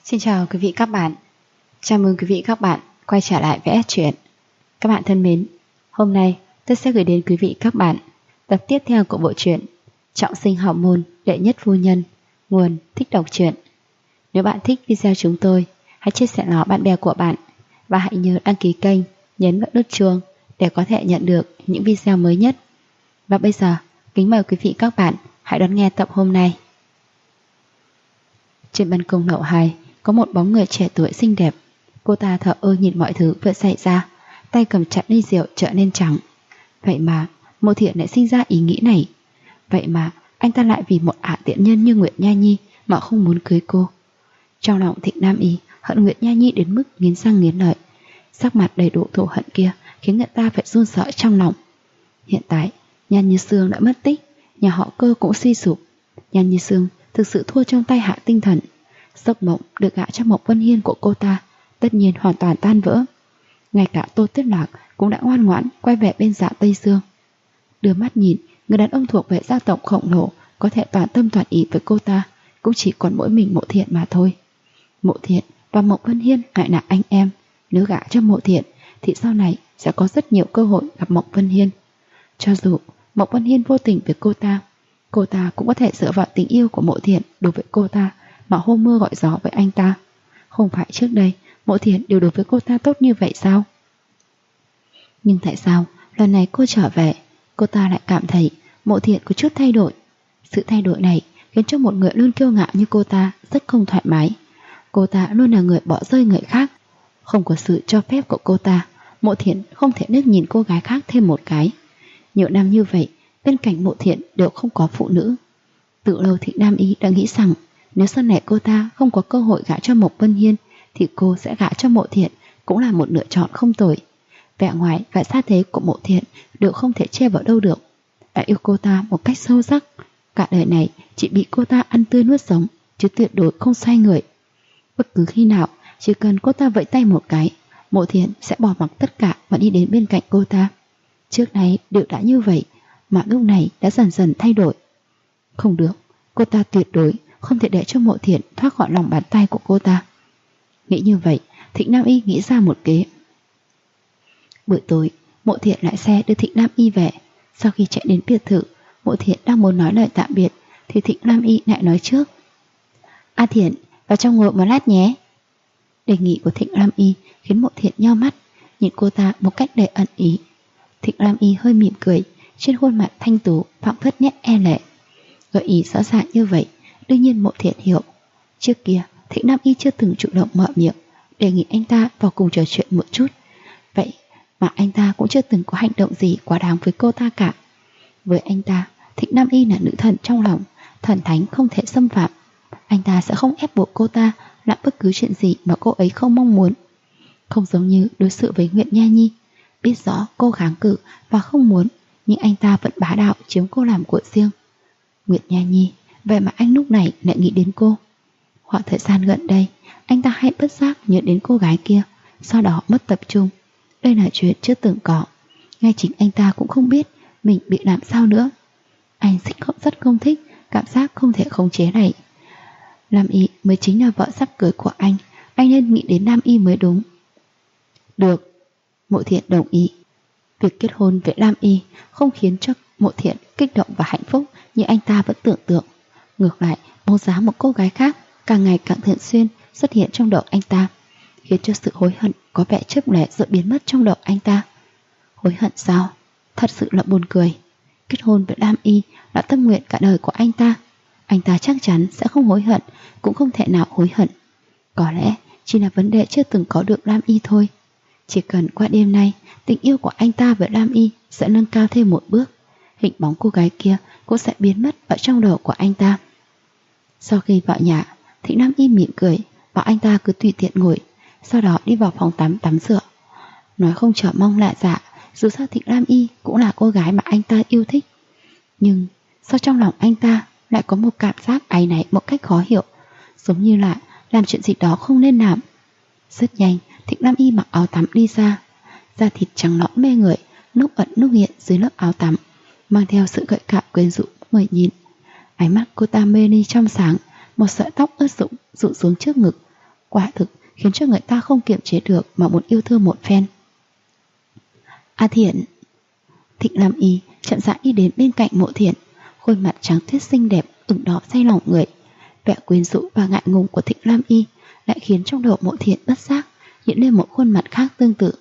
Xin chào quý vị các bạn. Chào mừng quý vị các bạn quay trở lại với S Truyện. Các bạn thân mến, hôm nay tôi sẽ gửi đến quý vị các bạn tập tiếp theo của bộ truyện Trọng sinh hào môn đệ nhất phu nhân, nguồn Thích Đọc Truyện. Nếu bạn thích video chúng tôi, hãy chia sẻ nó bạn bè của bạn và hãy nhớ đăng ký kênh, nhấn vào nút chuông để có thể nhận được những video mới nhất. Và bây giờ, kính mời quý vị các bạn hãy đón nghe tập hôm nay. Trên ban công lầu 2 có một bóng người trẻ tuổi xinh đẹp. Cô ta thờ ơ nhìn mọi thứ vừa xảy ra, tay cầm chặt ly rượu trở nên trắng. Vậy mà Mộ Thiện lại sinh ra ý nghĩ này. Vậy mà anh ta lại vì một ả tiện nhân như Nguyệt Nha Nhi mà không muốn cưới cô. Trong lòng Thịnh Nam Y hận Nguyệt Nha Nhi đến mức nghiến răng nghiến lợi. Sắc mặt đầy đủ thù hận kia khiến người ta phải run sợ trong lòng. Hiện tại Nhan Như Sương đã mất tích, nhà họ Cơ cũng suy sụp. Nhan Như Sương thực sự thua trong tay Hạ Tinh Thần. Giấc mộng được gả cho Mộc Vân Hiên của cô ta tất nhiên hoàn toàn tan vỡ. Ngay cả Tô Tuyết Lạc cũng đã ngoan ngoãn quay về bên Dạ Tây Dương. Đưa mắt nhìn người đàn ông thuộc về gia tộc khổng lồ có thể toàn tâm toàn ý với cô ta cũng chỉ còn mỗi mình Mộ Thiện mà thôi. Mộ Thiện và Mộc Vân Hiên lại là anh em. Nếu gả cho Mộ Thiện thì sau này sẽ có rất nhiều cơ hội gặp Mộc Vân Hiên. Cho dù Mộc Vân Hiên vô tình với cô ta cũng có thể dựa vào tình yêu của Mộ Thiện đối với cô ta mà hô mưa gọi gió với anh ta. Không phải trước đây Mộ Thiện đều đối với cô ta tốt như vậy sao? Nhưng tại sao lần này cô trở về, cô ta lại cảm thấy Mộ Thiện có chút thay đổi? Sự thay đổi này khiến cho một người luôn kiêu ngạo như cô ta rất không thoải mái. Cô ta luôn là người bỏ rơi người khác. Không có sự cho phép của cô ta, Mộ Thiện không thể liếc nhìn cô gái khác thêm một cái. Nhiều năm như vậy, bên cạnh Mộ Thiện đều không có phụ nữ. Từ lâu Thịnh Nam Y đã nghĩ rằng nếu sau này cô ta không có cơ hội gả cho Mộc Vân Hiên thì cô sẽ gả cho Mộ Thiện, cũng là một lựa chọn không tồi. Vẻ ngoài và sát thế của Mộ Thiện đều không thể che vào đâu được. Đã yêu cô ta một cách sâu sắc, cả đời này chỉ bị cô ta ăn tươi nuốt sống, chứ tuyệt đối không xoay người. Bất cứ khi nào chỉ cần cô ta vẫy tay một cái, Mộ Thiện sẽ bỏ mặc tất cả và đi đến bên cạnh cô ta. Trước này đều đã như vậy, mà lúc này đã dần dần thay đổi. Không được, cô ta tuyệt đối không thể để cho Mộ Thiện thoát khỏi lòng bàn tay của cô ta. Nghĩ như vậy, Thịnh Nam Y nghĩ ra một kế. Buổi tối, Mộ Thiện lại xe đưa Thịnh Nam Y về. Sau khi chạy đến biệt thự, Mộ Thiện đang muốn nói lời tạm biệt thì Thịnh Nam Y lại nói trước. A Thiện, vào trong ngồi một lát nhé. Đề nghị của Thịnh Nam Y khiến Mộ Thiện nheo mắt, nhìn cô ta một cách đầy ẩn ý. Thịnh Nam Y hơi mỉm cười, trên khuôn mặt thanh tú phảng phất nét e lệ. Gợi ý rõ ràng như vậy, đương nhiên Mộ Thiện hiểu. Trước kia Thịnh Nam Y chưa từng chủ động mở miệng đề nghị anh ta vào cùng trò chuyện một chút. Vậy mà anh ta cũng chưa từng có hành động gì quá đáng với cô ta cả. Với anh ta, Thịnh Nam Y là nữ thần trong lòng, thần thánh không thể xâm phạm. Anh ta sẽ không ép buộc cô ta làm bất cứ chuyện gì mà cô ấy không mong muốn. Không giống như đối xử với Nguyệt Nha Nhi, biết rõ cô kháng cự và không muốn, nhưng anh ta vẫn bá đạo chiếm cô làm của riêng. Nguyệt Nha Nhi, vậy mà anh lúc này lại nghĩ đến cô. Khoảng thời gian gần đây, anh ta hay bất giác nhớ đến cô gái kia, sau đó mất tập trung. Đây là chuyện chưa từng có. Ngay chính anh ta cũng không biết mình bị làm sao nữa. Anh rất không thích cảm giác không thể khống chế này. Lam Y mới chính là vợ sắp cưới của anh nên nghĩ đến Lam Y mới đúng. Được, Mộ Thiện đồng ý. Việc kết hôn với Lam Y không khiến cho Mộ Thiện kích động và hạnh phúc như anh ta vẫn tưởng tượng. Ngược lại, bóng dáng một cô gái khác càng ngày càng thường xuyên xuất hiện trong đầu anh ta, khiến cho sự hối hận có vẻ chớp lóe rồi biến mất trong đầu anh ta. Hối hận sao? Thật sự là buồn cười. Kết hôn với Lam Y là tâm nguyện cả đời của anh ta. Anh ta chắc chắn sẽ không hối hận, cũng không thể nào hối hận. Có lẽ chỉ là vấn đề chưa từng có được Lam Y thôi. Chỉ cần qua đêm nay, tình yêu của anh ta với Lam Y sẽ nâng cao thêm một bước. Hình bóng cô gái kia cũng sẽ biến mất ở trong đầu của anh ta. Sau khi vào nhà, Thịnh Nam Y mỉm cười, bảo anh ta cứ tùy tiện ngồi, sau đó đi vào phòng tắm rửa. Nói không chờ mong lạ dạ, dù sao Thịnh Nam Y cũng là cô gái mà anh ta yêu thích. Nhưng sao trong lòng anh ta lại có một cảm giác áy náy một cách khó hiểu, giống như là làm chuyện gì đó không nên làm. Rất nhanh, Thịnh Nam Y mặc áo tắm đi ra. Da thịt trắng nõn mê người, lúc ẩn lúc hiện dưới lớp áo tắm, mang theo sự gợi cảm quyến rũ người nhìn. Ánh mắt cô ta mê ly trong sáng, một sợi tóc ướt rụng rụ xuống trước ngực, Quả thực khiến cho người ta không kiềm chế được mà muốn yêu thương một phen. A Thiện. Thịnh Lam Y chậm rãi đi đến bên cạnh Mộ Thiện, khuôn mặt trắng tuyết xinh đẹp ửng đỏ say lòng người. Vẻ quyến rũ và ngại ngùng của Thịnh Lam Y lại khiến trong đầu Mộ Thiện bất giác hiện lên một khuôn mặt khác tương tự.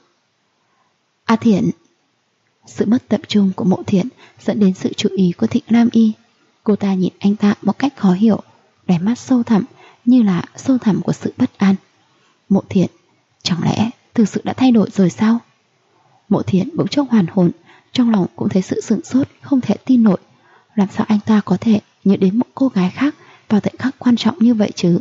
A Thiện. Sự mất tập trung của Mộ Thiện dẫn đến sự chú ý của Thịnh Lam Y. Cô ta nhìn anh ta một cách khó hiểu, đáy mắt sâu thẳm như là sâu thẳm của sự bất an. Mộ Thiện, chẳng lẽ thực sự đã thay đổi rồi sao? Mộ Thiện bỗng chốc hoàn hồn, trong lòng cũng thấy sự sửng sốt không thể tin nổi. Làm sao anh ta có thể nhớ đến một cô gái khác vào thời khắc quan trọng như vậy chứ?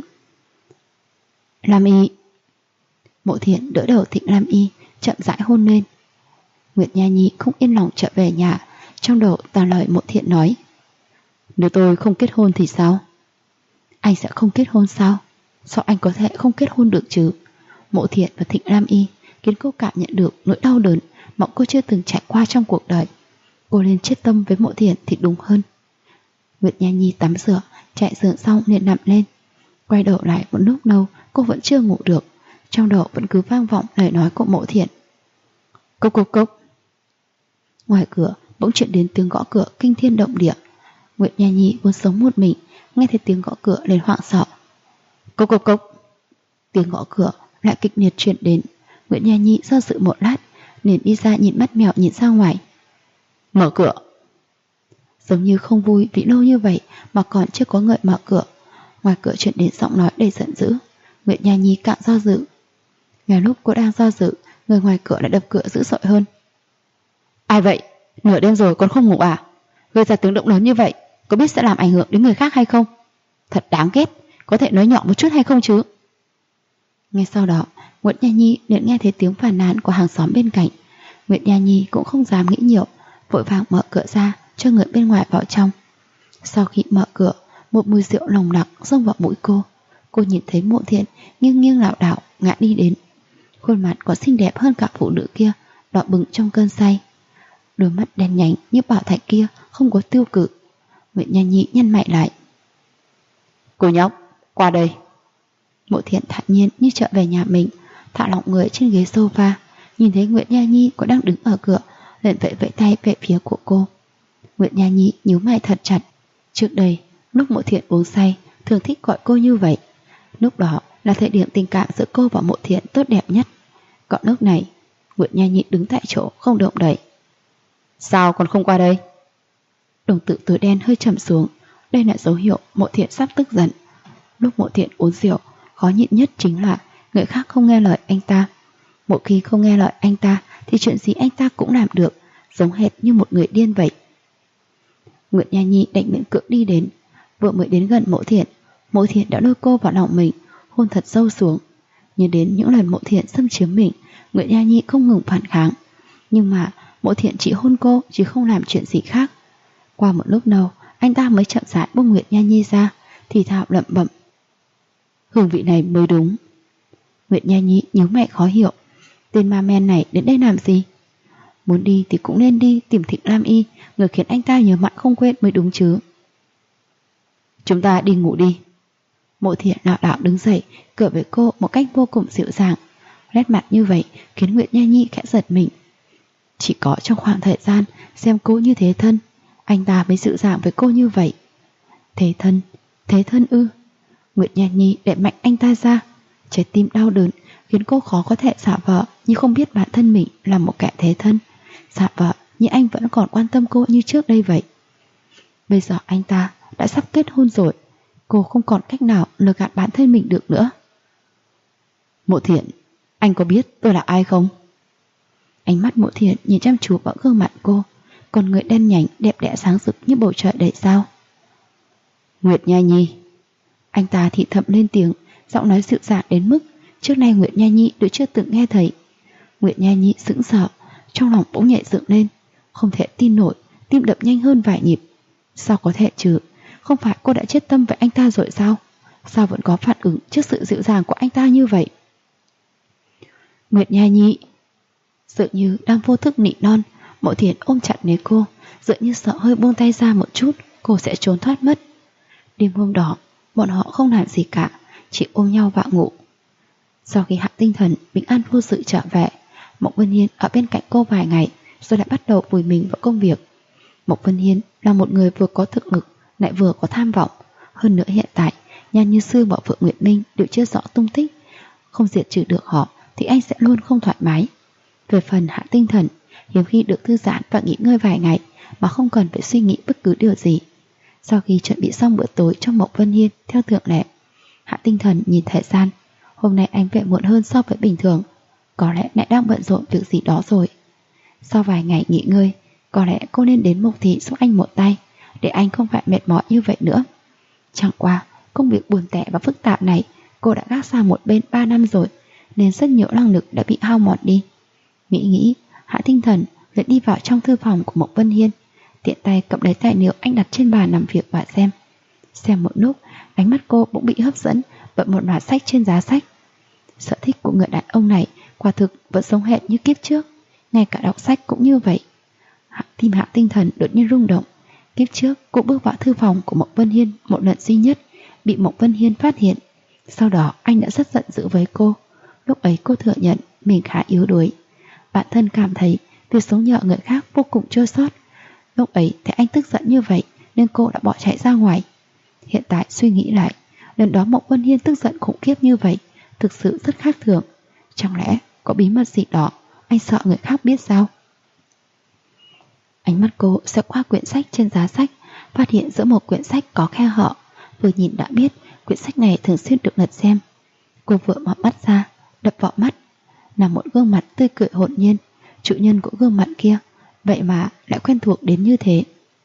Lam Y. Mộ Thiện đỡ đầu Thịnh Lam Y, chậm rãi hôn lên. Nguyệt Nha Nhi không yên lòng trở về nhà, trong đầu toàn lời Mộ Thiện nói. Nếu tôi không kết hôn thì sao? Anh sẽ không kết hôn sao? Sao anh có thể không kết hôn được chứ? Mộ Thiện và Thịnh Lam Y khiến cô cảm nhận được nỗi đau đớn mà cô chưa từng trải qua trong cuộc đời. Cô nên chết tâm với Mộ Thiện thì đúng hơn. Nguyệt Nha Nhi tắm rửa, chạy giường xong liền nằm lên. Quay đầu lại một lúc lâu cô vẫn chưa ngủ được, trong đầu vẫn cứ vang vọng lời nói của Mộ Thiện. Cốc cốc cốc. Ngoài cửa bỗng chuyển đến tiếng gõ cửa kinh thiên động địa. Nguyệt Nha Nhi vốn sống một mình, nghe thấy tiếng gõ cửa liền hoảng sợ. Cốc cốc cốc. Tiếng gõ cửa lại kịch liệt truyền đến. Nguyệt Nha Nhi do dự một lát, liền đi ra nhìn mắt mèo nhìn ra ngoài. Mở cửa. Giống như không vui vì lâu như vậy mà còn chưa có người mở cửa. Ngoài cửa truyền đến giọng nói đầy giận dữ. Nguyệt Nha Nhi càng do dự. Ngay lúc cô đang do dự, người ngoài cửa lại đập cửa dữ dội hơn. Ai vậy? Nửa đêm rồi còn không ngủ à? Gây ra tiếng động lớn như vậy, có biết sẽ làm ảnh hưởng đến người khác hay không? Thật đáng ghét, có thể nói nhỏ một chút hay không chứ? Ngay sau đó, Nguyệt Nha Nhi liền nghe thấy tiếng phàn nàn của hàng xóm bên cạnh. Nguyệt Nha Nhi cũng không dám nghĩ nhiều, vội vàng mở cửa ra cho người bên ngoài vào trong. Sau khi mở cửa, một mùi rượu nồng nặc xông vào mũi cô. Cô nhìn thấy Mộ Thiện nghiêng nghiêng lảo đảo ngã đi đến. Khuôn mặt có xinh đẹp hơn cả phụ nữ kia, đỏ bừng trong cơn say. Đôi mắt đen nhánh như bảo thạch kia không có tiêu cự. Nguyệt Nha Nhi nhăn mày lại. Cô nhóc, qua đây. Mộ Thiện thản nhiên như trở về nhà mình, thả lỏng người trên ghế sofa, nhìn thấy Nguyệt Nha Nhi có đang đứng ở cửa, liền vẫy vẫy tay về phía của cô. Nguyệt Nha Nhi nhíu mày thật chặt. Trước đây, lúc Mộ Thiện uống say, thường thích gọi cô như vậy. Lúc đó là thời điểm tình cảm giữa cô và Mộ Thiện tốt đẹp nhất. Còn lúc này, Nguyệt Nha Nhi đứng tại chỗ không động đậy. Sao còn không qua đây? Đồng tử tối đen hơi trầm xuống. Đây là dấu hiệu Mộ Thiện sắp tức giận. Lúc Mộ Thiện uống rượu, khó nhịn nhất chính là người khác không nghe lời anh ta. Một khi không nghe lời anh ta thì chuyện gì anh ta cũng làm được, giống hệt như một người điên vậy. Nguyệt Nha Nhi đành miễn cưỡng đi đến. Vừa mới đến gần Mộ Thiện đã lôi cô vào lòng mình, hôn thật sâu xuống. Nhớ đến những lần Mộ Thiện xâm chiếm mình, Nguyệt Nha Nhi không ngừng phản kháng. Nhưng mà Mộ Thiện chỉ hôn cô chứ không làm chuyện gì khác. Qua một lúc lâu, anh ta mới chậm rãi buông Nguyệt Nha Nhi ra, thì thào lẩm bẩm. Hương vị này mới đúng. Nguyệt Nha Nhi nhíu mày khó hiểu. Tên ma men này đến đây làm gì? Muốn đi thì cũng nên đi tìm Thịnh Lam Y, người khiến anh ta nhớ mãi không quên mới đúng chứ. Chúng ta đi ngủ đi. Mộ Thiện lảo đảo đứng dậy, cười với cô một cách vô cùng dịu dàng. Nét mặt như vậy khiến Nguyệt Nha Nhi khẽ giật mình. Chỉ có trong khoảng thời gian xem cô như thế thân, anh ta mới dịu dàng với cô như vậy. Thế thân ư? Nguyệt Nha Nhi đẩy mạnh anh ta ra. Trái tim đau đớn khiến cô khó có thể giả vờ như không biết bản thân mình là một kẻ thế thân, giả vờ như anh vẫn còn quan tâm cô như trước đây vậy. Bây giờ anh ta đã sắp kết hôn rồi, cô không còn cách nào lừa gạt bản thân mình được nữa. Mộ Thiện, anh có biết tôi là ai không? Ánh mắt Mộ Thiện nhìn chăm chú vào gương mặt cô, còn người đen nhánh đẹp đẽ sáng rực như bầu trời đầy sao. Nguyệt Nha Nhi. Anh ta thì thầm lên tiếng, giọng nói dịu dàng đến mức trước nay Nguyệt Nha Nhi đều chưa từng nghe thấy. Nguyệt Nha Nhi sững sờ, trong lòng bỗng nhảy dựng lên, không thể tin nổi, tim đập nhanh hơn vài nhịp. Sao có thể chứ? Không phải cô đã chết tâm với anh ta rồi sao? Sao vẫn có phản ứng trước sự dịu dàng của anh ta như vậy? Nguyệt Nha Nhi. Dường như đang vô thức nỉ non, Mộ Thiện ôm chặt lấy cô, dường như sợ hơi buông tay ra một chút cô sẽ trốn thoát mất. Đêm hôm đó bọn họ không làm gì cả, chỉ ôm nhau vào ngủ. Sau khi Hạ Tinh Thần bình an vô sự trở về, Mộc Vân Hiên ở bên cạnh cô vài ngày rồi lại bắt đầu vùi mình vào công việc. Mộc Vân Hiên là một người vừa có thực lực lại vừa có tham vọng. Hơn nữa hiện tại Nhan Như Sư và Phượng Nguyệt Minh đều chưa rõ tung tích, không diệt trừ được họ thì anh sẽ luôn không thoải mái. Về phần Hạ Tinh Thần, hiếm khi được thư giãn và nghỉ ngơi vài ngày mà không cần phải suy nghĩ bất cứ điều gì. Sau khi chuẩn bị xong bữa tối cho Mộc Vân Hiên theo thường lệ, Hạ Tinh Thần nhìn thời gian. Hôm nay anh về muộn hơn so với bình thường, có lẽ lại đang bận rộn việc gì đó rồi. Sau vài ngày nghỉ ngơi, có lẽ cô nên đến Mộc Thị giúp anh một tay, để anh không phải mệt mỏi như vậy nữa. Chẳng qua, công việc buồn tẻ và phức tạp này cô đã gác sang một bên 3 năm rồi, nên rất nhiều năng lực đã bị hao mòn đi. Nghĩ, Hạ Tinh Thần liền đi vào trong thư phòng của Mộc Vân Hiên, tiện tay cầm lấy tài liệu anh đặt trên bàn làm việc và xem. Xem một lúc, ánh mắt cô bỗng bị hấp dẫn bởi một loạt sách trên giá sách. Sở thích của người đàn ông này quả thực vẫn giống hệt như kiếp trước, ngay cả đọc sách cũng như vậy. Tim Hạ Tinh Thần đột nhiên rung động. Kiếp trước cô bước vào thư phòng của Mộc Vân Hiên một lần duy nhất, bị Mộc Vân Hiên phát hiện. Sau đó anh đã rất giận dữ với cô. Lúc ấy cô thừa nhận mình khá yếu đuối. Bản thân cảm thấy việc sống nhờ người khác vô cùng chua xót. Lúc ấy thấy anh tức giận như vậy nên cô đã bỏ chạy ra ngoài. Hiện tại suy nghĩ lại, lần đó Mộc Vân Hiên tức giận khủng khiếp như vậy thực sự rất khác thường. Chẳng lẽ có bí mật gì đó anh sợ người khác biết sao? Ánh mắt cô sẽ qua quyển sách trên giá sách, phát hiện giữa một quyển sách có khe hở. Vừa nhìn đã biết quyển sách này thường xuyên được lật xem. Cô vừa mở mắt ra, đập vào mắt là một gương mặt tươi cười hồn nhiên. Chủ nhân của gương mặt kia vậy mà lại quen thuộc đến như thế.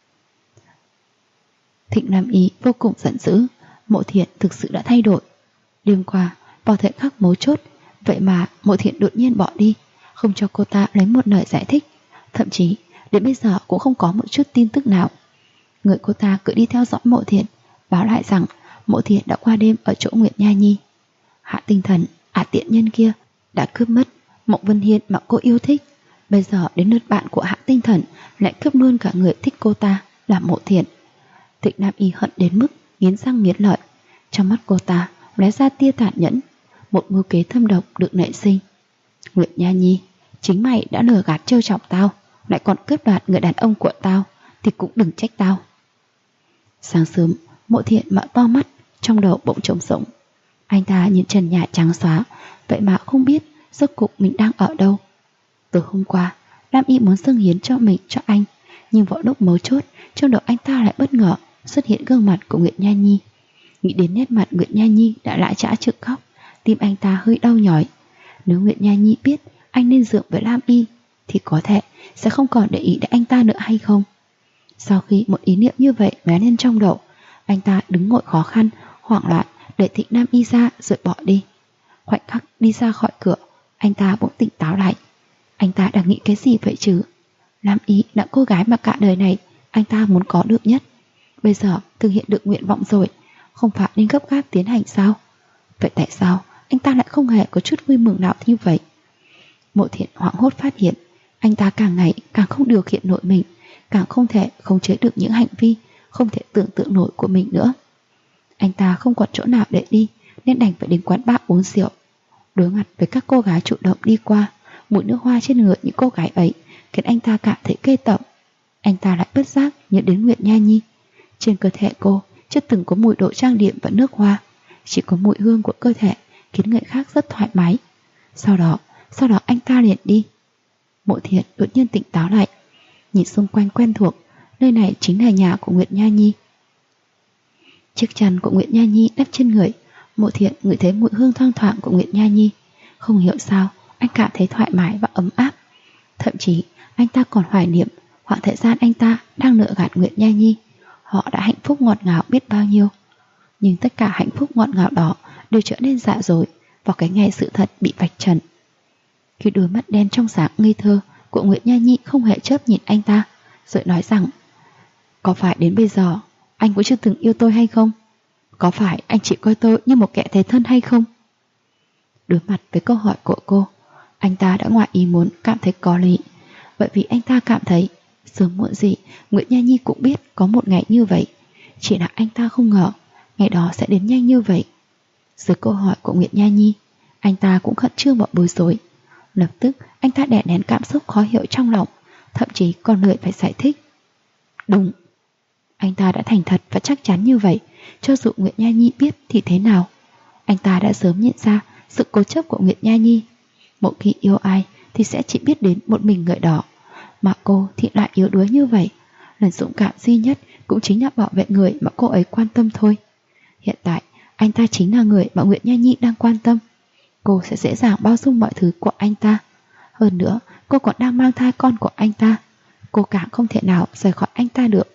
Thịnh Nam Ý vô cùng giận dữ. Mộ Thiện thực sự đã thay đổi. Đêm qua vào thời khắc mấu chốt, vậy mà Mộ Thiện đột nhiên bỏ đi, không cho cô ta lấy một lời giải thích. Thậm chí đến bây giờ cũng không có một chút tin tức nào. Người cô ta cứ đi theo dõi Mộ Thiện, báo lại rằng Mộ Thiện đã qua đêm ở chỗ Nguyệt Nha Nhi. Hạ Tinh Thần, tiện nhân kia đã cướp mất Mộc Vân Hiên mà cô yêu thích. Bây giờ đến lượt bạn của Hạ Tinh Thần lại cướp luôn cả người thích cô ta là Mộ Thiện. Thịnh Nam Y hận đến mức nghiến răng nghiến lợi. Trong mắt cô ta lóe ra tia tàn nhẫn. Một mưu kế thâm độc được nảy sinh. Nguyệt Nha Nhi, chính mày đã lừa gạt trêu chọc tao, lại còn cướp đoạt người đàn ông của tao, thì cũng đừng trách tao. Sáng sớm, Mộ Thiện mở to mắt, trong đầu bỗng trống rỗng. Anh ta nhìn trần nhà trắng xóa, vậy mà không biết rốt cuộc mình đang ở đâu. Từ hôm qua, Lam Y muốn dâng hiến cho mình cho anh, nhưng vào lúc mấu chốt, trong đầu anh ta lại bất ngờ xuất hiện gương mặt của Nguyệt Nha Nhi. Nghĩ đến nét mặt Nguyệt Nha Nhi đã lại chã trực khóc, tim anh ta hơi đau nhói. Nếu Nguyệt Nha Nhi biết anh nên dượng với Lam Y, thì có thể sẽ không còn để ý đến anh ta nữa hay không? Sau khi một ý niệm như vậy lóe lên trong đầu, anh ta đứng ngồi khó khăn, hoảng loạn để Thịnh Nam Y ra rồi bỏ đi. Khoảnh khắc đi ra khỏi cửa, anh ta bỗng tỉnh táo lại. Anh ta đang nghĩ cái gì vậy chứ? Lam Y là cô gái mà cả đời này anh ta muốn có được nhất. Bây giờ thực hiện được nguyện vọng rồi, không phải nên gấp gáp tiến hành sao? Vậy tại sao anh ta lại không hề có chút vui mừng nào như vậy? Mộ Thiện hoảng hốt phát hiện anh ta càng ngày càng không điều khiển nổi mình, càng không thể khống chế được những hành vi không thể tưởng tượng nổi của mình nữa. Anh ta không còn chỗ nào để đi nên đành phải đến quán bar uống rượu. Đối mặt với các cô gái chủ động đi qua, mùi nước hoa trên người những cô gái ấy khiến anh ta cảm thấy ghê tởm. Anh ta lại bất giác nhớ đến Nguyệt Nha Nhi. Trên cơ thể cô chưa từng có mùi đồ trang điểm và nước hoa, chỉ có mùi hương của cơ thể khiến người khác rất thoải mái. Sau đó anh ta liền đi. Mộ Thiện đột nhiên tỉnh táo lại, nhìn xung quanh quen thuộc, nơi này chính là nhà của Nguyệt Nha Nhi. Chiếc chăn của Nguyệt Nha Nhi đắp trên người, Mộ Thiện ngửi thấy mùi hương thoang thoảng của Nguyệt Nha Nhi. Không hiểu sao anh cảm thấy thoải mái và ấm áp. Thậm chí anh ta còn hoài niệm khoảng thời gian anh ta đang nợ gạt Nguyệt Nha Nhi. Họ đã hạnh phúc ngọt ngào biết bao nhiêu. Nhưng tất cả hạnh phúc ngọt ngào đó đều trở nên dạ dối vào cái ngày sự thật bị vạch trần. Khi đôi mắt đen trong sáng ngây thơ của Nguyệt Nha Nhi không hề chớp nhìn anh ta, rồi nói rằng: có phải đến bây giờ anh cũng chưa từng yêu tôi hay không? Có phải anh chỉ coi tôi như một kẻ thế thân hay không? Đối mặt với câu hỏi của cô, anh ta đã ngoài ý muốn cảm thấy có lý, bởi vì anh ta cảm thấy sớm muộn gì Nguyệt Nha Nhi cũng biết có một ngày như vậy. Chỉ là anh ta không ngờ ngày đó sẽ đến nhanh như vậy. Dưới câu hỏi của Nguyệt Nha Nhi, Anh ta cũng khẩn trương và bối rối. Lập tức anh ta đè nén cảm xúc khó hiểu trong lòng, thậm chí còn lười phải giải thích. Đúng. Anh ta đã thành thật và chắc chắn như vậy, cho dù Nguyệt Nha Nhi biết thì thế nào. Anh ta đã sớm nhận ra sự cố chấp của Nguyệt Nha Nhi. Một khi yêu ai thì sẽ chỉ biết đến một mình người đó, mà cô thì lại yếu đuối như vậy. Lần dũng cảm duy nhất cũng chính là bảo vệ người mà cô ấy quan tâm thôi. Hiện tại anh ta chính là người mà Nguyệt Nha Nhi đang quan tâm. Cô sẽ dễ dàng bao dung mọi thứ của anh ta. Hơn nữa cô còn đang mang thai con của anh ta. Cô càng không thể nào rời khỏi anh ta được.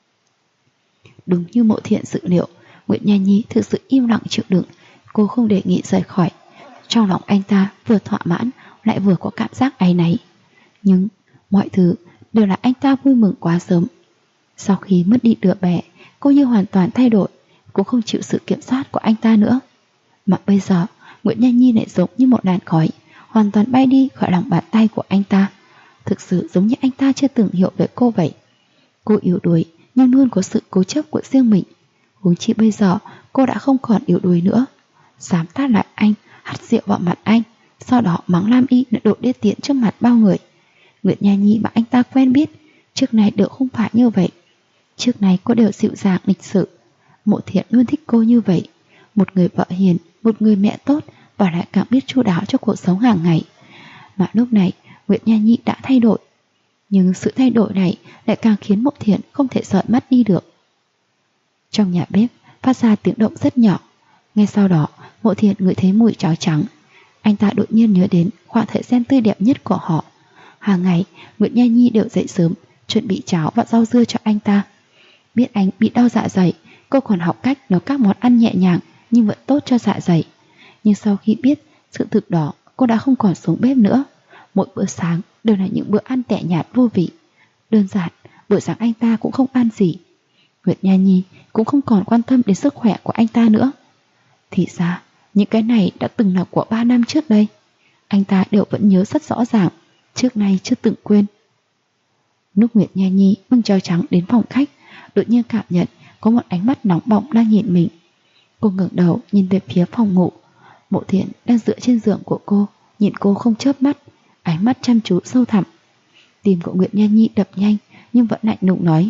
Đúng như Mộ Thiện dự liệu, Nguyệt Nha Nhi thực sự im lặng chịu đựng. Cô không đề nghị rời khỏi. Trong lòng anh ta vừa thỏa mãn lại vừa có cảm giác áy náy. Nhưng mọi thứ đều là anh ta vui mừng quá sớm. Sau khi mất đi đứa bé, cô như hoàn toàn thay đổi, cũng không chịu sự kiểm soát của anh ta nữa. Mà bây giờ Nguyệt Nha Nhi lại giống như một làn khói, hoàn toàn bay đi khỏi lòng bàn tay của anh ta. Thực sự giống như anh ta chưa từng hiểu về cô vậy. Cô yếu đuối nhưng luôn có sự cố chấp của riêng mình. Huống chi bây giờ cô đã không còn yếu đuối nữa. Dám tát lại anh, hắt rượu vào mặt anh, sau đó mắng Lam Y lại độ đê tiện trước mặt bao người. Nguyệt Nha Nhi mà anh ta quen biết trước này đều không phải như vậy. Trước này cô đều dịu dàng lịch sự. Mộ Thiện luôn thích cô như vậy. Một người vợ hiền, một người mẹ tốt, và lại càng biết chu đáo cho cuộc sống hàng ngày. Mà lúc này Nguyệt Nha Nhi đã thay đổi. Nhưng sự thay đổi này lại càng khiến Mộ Thiện không thể rời mắt đi được. Trong nhà bếp phát ra tiếng động rất nhỏ. Ngay sau đó Mộ Thiện ngửi thấy mùi cháo trắng. Anh ta đột nhiên nhớ đến khoảng thời gian tươi đẹp nhất của họ. Hàng ngày Nguyệt Nha Nhi đều dậy sớm chuẩn bị cháo và rau dưa cho anh ta. Biết anh bị đau dạ dày, cô còn học cách nấu các món ăn nhẹ nhàng nhưng vẫn tốt cho dạ dày. Nhưng sau khi biết sự thực đó, cô đã không còn xuống bếp nữa. Mỗi bữa sáng đều là những bữa ăn tẻ nhạt vô vị. Đơn giản, buổi sáng anh ta cũng không ăn gì. Nguyệt Nha Nhi cũng không còn quan tâm đến sức khỏe của anh ta nữa. Thì ra, những cái này đã từng là của 3 năm trước đây. Anh ta đều vẫn nhớ rất rõ ràng, trước nay chưa từng quên. Lúc Nguyệt Nha Nhi bưng cháo trắng đến phòng khách, đột nhiên cảm nhận có một ánh mắt nóng bỏng đang nhìn mình. Cô ngẩng đầu nhìn về phía phòng ngủ. Mộ Thiện đang dựa trên giường của cô, nhìn cô không chớp mắt, ánh mắt chăm chú sâu thẳm. Tim của Nguyệt Nha Nhi đập nhanh nhưng vẫn lạnh lùng nói: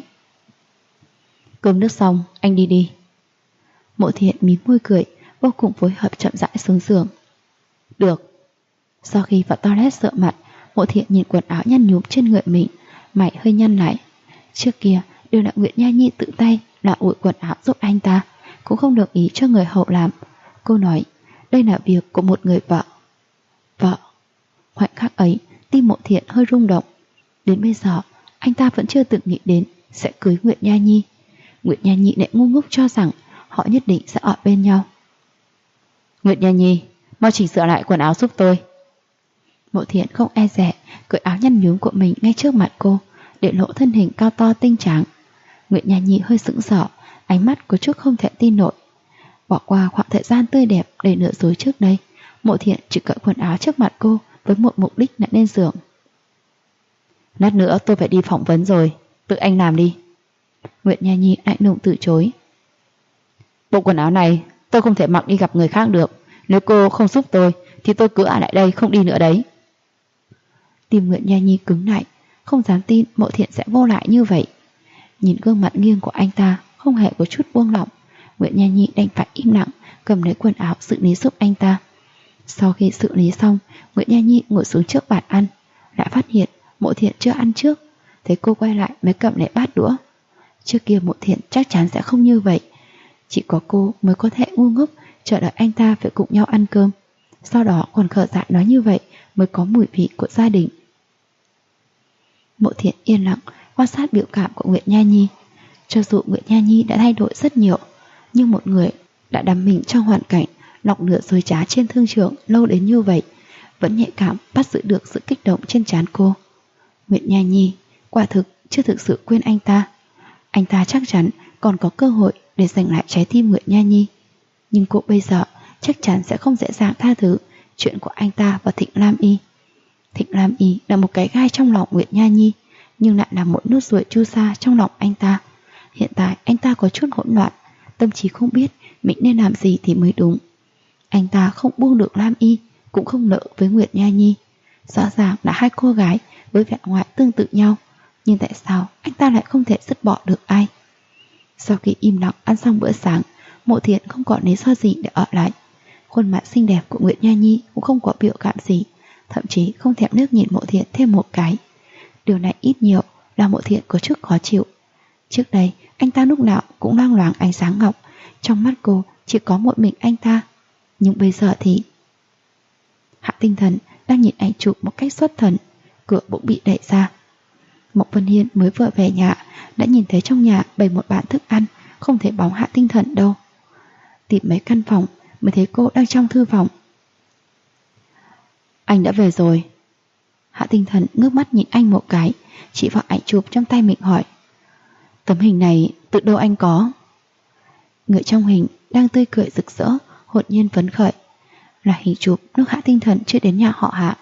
Cơm nước xong, anh đi đi. Mộ Thiện mím môi cười, vô cùng phối hợp chậm rãi xuống giường. Được. Sau khi vào toilet sợ mặt, Mộ Thiện nhìn quần áo nhăn nhúm trên người mình, mày hơi nhăn lại. Trước kia đều là Nguyệt Nha Nhi tự tay là ủi quần áo giúp anh ta, cũng không đồng ý cho người hậu làm. Cô nói đây là việc của một người vợ. Vợ. Khoảnh khắc ấy tim Mộ Thiện hơi rung động. Đến bây giờ anh ta vẫn chưa từng nghĩ đến sẽ cưới Nguyệt Nha Nhi. Nguyệt Nha Nhi lại ngu ngốc cho rằng họ nhất định sẽ ở bên nhau. Nguyệt Nha Nhi, mau chỉnh sửa lại quần áo giúp tôi. Mộ Thiện không e dè cởi áo nhăn nhúm của mình ngay trước mặt cô, để lộ thân hình cao to tinh tráng. Nguyệt Nha Nhi hơi sững sờ, ánh mắt có chút không thể tin nổi. Bỏ qua khoảng thời gian tươi đẹp đầy nửa dối trước đây, Mộ Thiện chỉ cởi quần áo trước mặt cô với một mục đích là lên giường. Lát nữa tôi phải đi phỏng vấn rồi, tự anh làm đi. Nguyệt Nha Nhi lạnh lùng từ chối. Bộ quần áo này tôi không thể mặc đi gặp người khác được. Nếu cô không giúp tôi thì tôi cứ ở lại đây không đi nữa đấy. Tim Nguyệt Nha Nhi cứng lại, không dám tin Mộ Thiện sẽ vô lại như vậy. Nhìn gương mặt nghiêng của anh ta không hề có chút buông lỏng, Nguyệt Nha Nhi đành phải im lặng cầm lấy quần áo xử lý giúp anh ta. Sau khi xử lý xong, Nguyệt Nha Nhi ngồi xuống trước bàn ăn, lại phát hiện Mộ Thiện chưa ăn trước. Thấy cô quay lại mới cầm lấy bát đũa. Trước kia Mộ Thiện chắc chắn sẽ không như vậy. Chỉ có cô mới có thể ngu ngốc chờ đợi anh ta phải cùng nhau ăn cơm, sau đó còn khở dại nói như vậy mới có mùi vị của gia đình. Mộ Thiện yên lặng quan sát biểu cảm của Nguyệt Nha Nhi. Cho dù Nguyệt Nha Nhi đã thay đổi rất nhiều, nhưng một người đã đắm mình trong hoàn cảnh lọc lửa dối trá trên thương trường lâu đến như vậy vẫn nhạy cảm bắt giữ được sự kích động trên trán cô. Nguyệt Nha Nhi quả thực chưa thực sự quên anh ta. Anh ta chắc chắn còn có cơ hội để giành lại trái tim Nguyệt Nha Nhi. Nhưng cô bây giờ chắc chắn sẽ không dễ dàng tha thứ chuyện của anh ta và Thịnh Lam Y. Thịnh Lam Y là một cái gai trong lòng Nguyệt Nha Nhi, nhưng lại là một nốt ruồi chu sa trong lòng anh ta. Hiện tại anh ta có chút hỗn loạn, tâm trí không biết mình nên làm gì thì mới đúng. Anh ta không buông được Lam Y, cũng không nợ với Nguyệt Nha Nhi. Rõ ràng là hai cô gái với vẻ ngoài tương tự nhau, nhưng tại sao anh ta lại không thể dứt bỏ được ai? Sau khi im lặng ăn xong bữa sáng, Mộ Thiện không còn lý do gì để ở lại. Khuôn mặt xinh đẹp của Nguyệt Nha Nhi cũng không có biểu cảm gì, thậm chí không thèm nước nhìn Mộ Thiện thêm một cái. Điều này ít nhiều là Mộ Thiện có chút khó chịu. Trước đây anh ta lúc nào cũng loang loáng ánh sáng ngọc, trong mắt cô chỉ có một mình anh ta. Nhưng bây giờ thì... Hạ Tinh Thần đang nhìn ảnh chụp một cách xuất thần, cửa bỗng bị đẩy ra. Mộc Vân Hiên mới vừa về nhà đã nhìn thấy trong nhà bày một bàn thức ăn, không thấy bóng Hạ Tinh Thần đâu. Tìm mấy căn phòng mới thấy cô đang trong thư phòng. Anh đã về rồi. Hạ Tinh Thần ngước mắt nhìn anh một cái, chỉ vào ảnh chụp trong tay mình hỏi: Tấm hình này từ đâu anh có? Người trong hình đang tươi cười rực rỡ, hồn nhiên phấn khởi. Là hình chụp lúc Hạ Tinh Thần chưa đến nhà họ Hạ.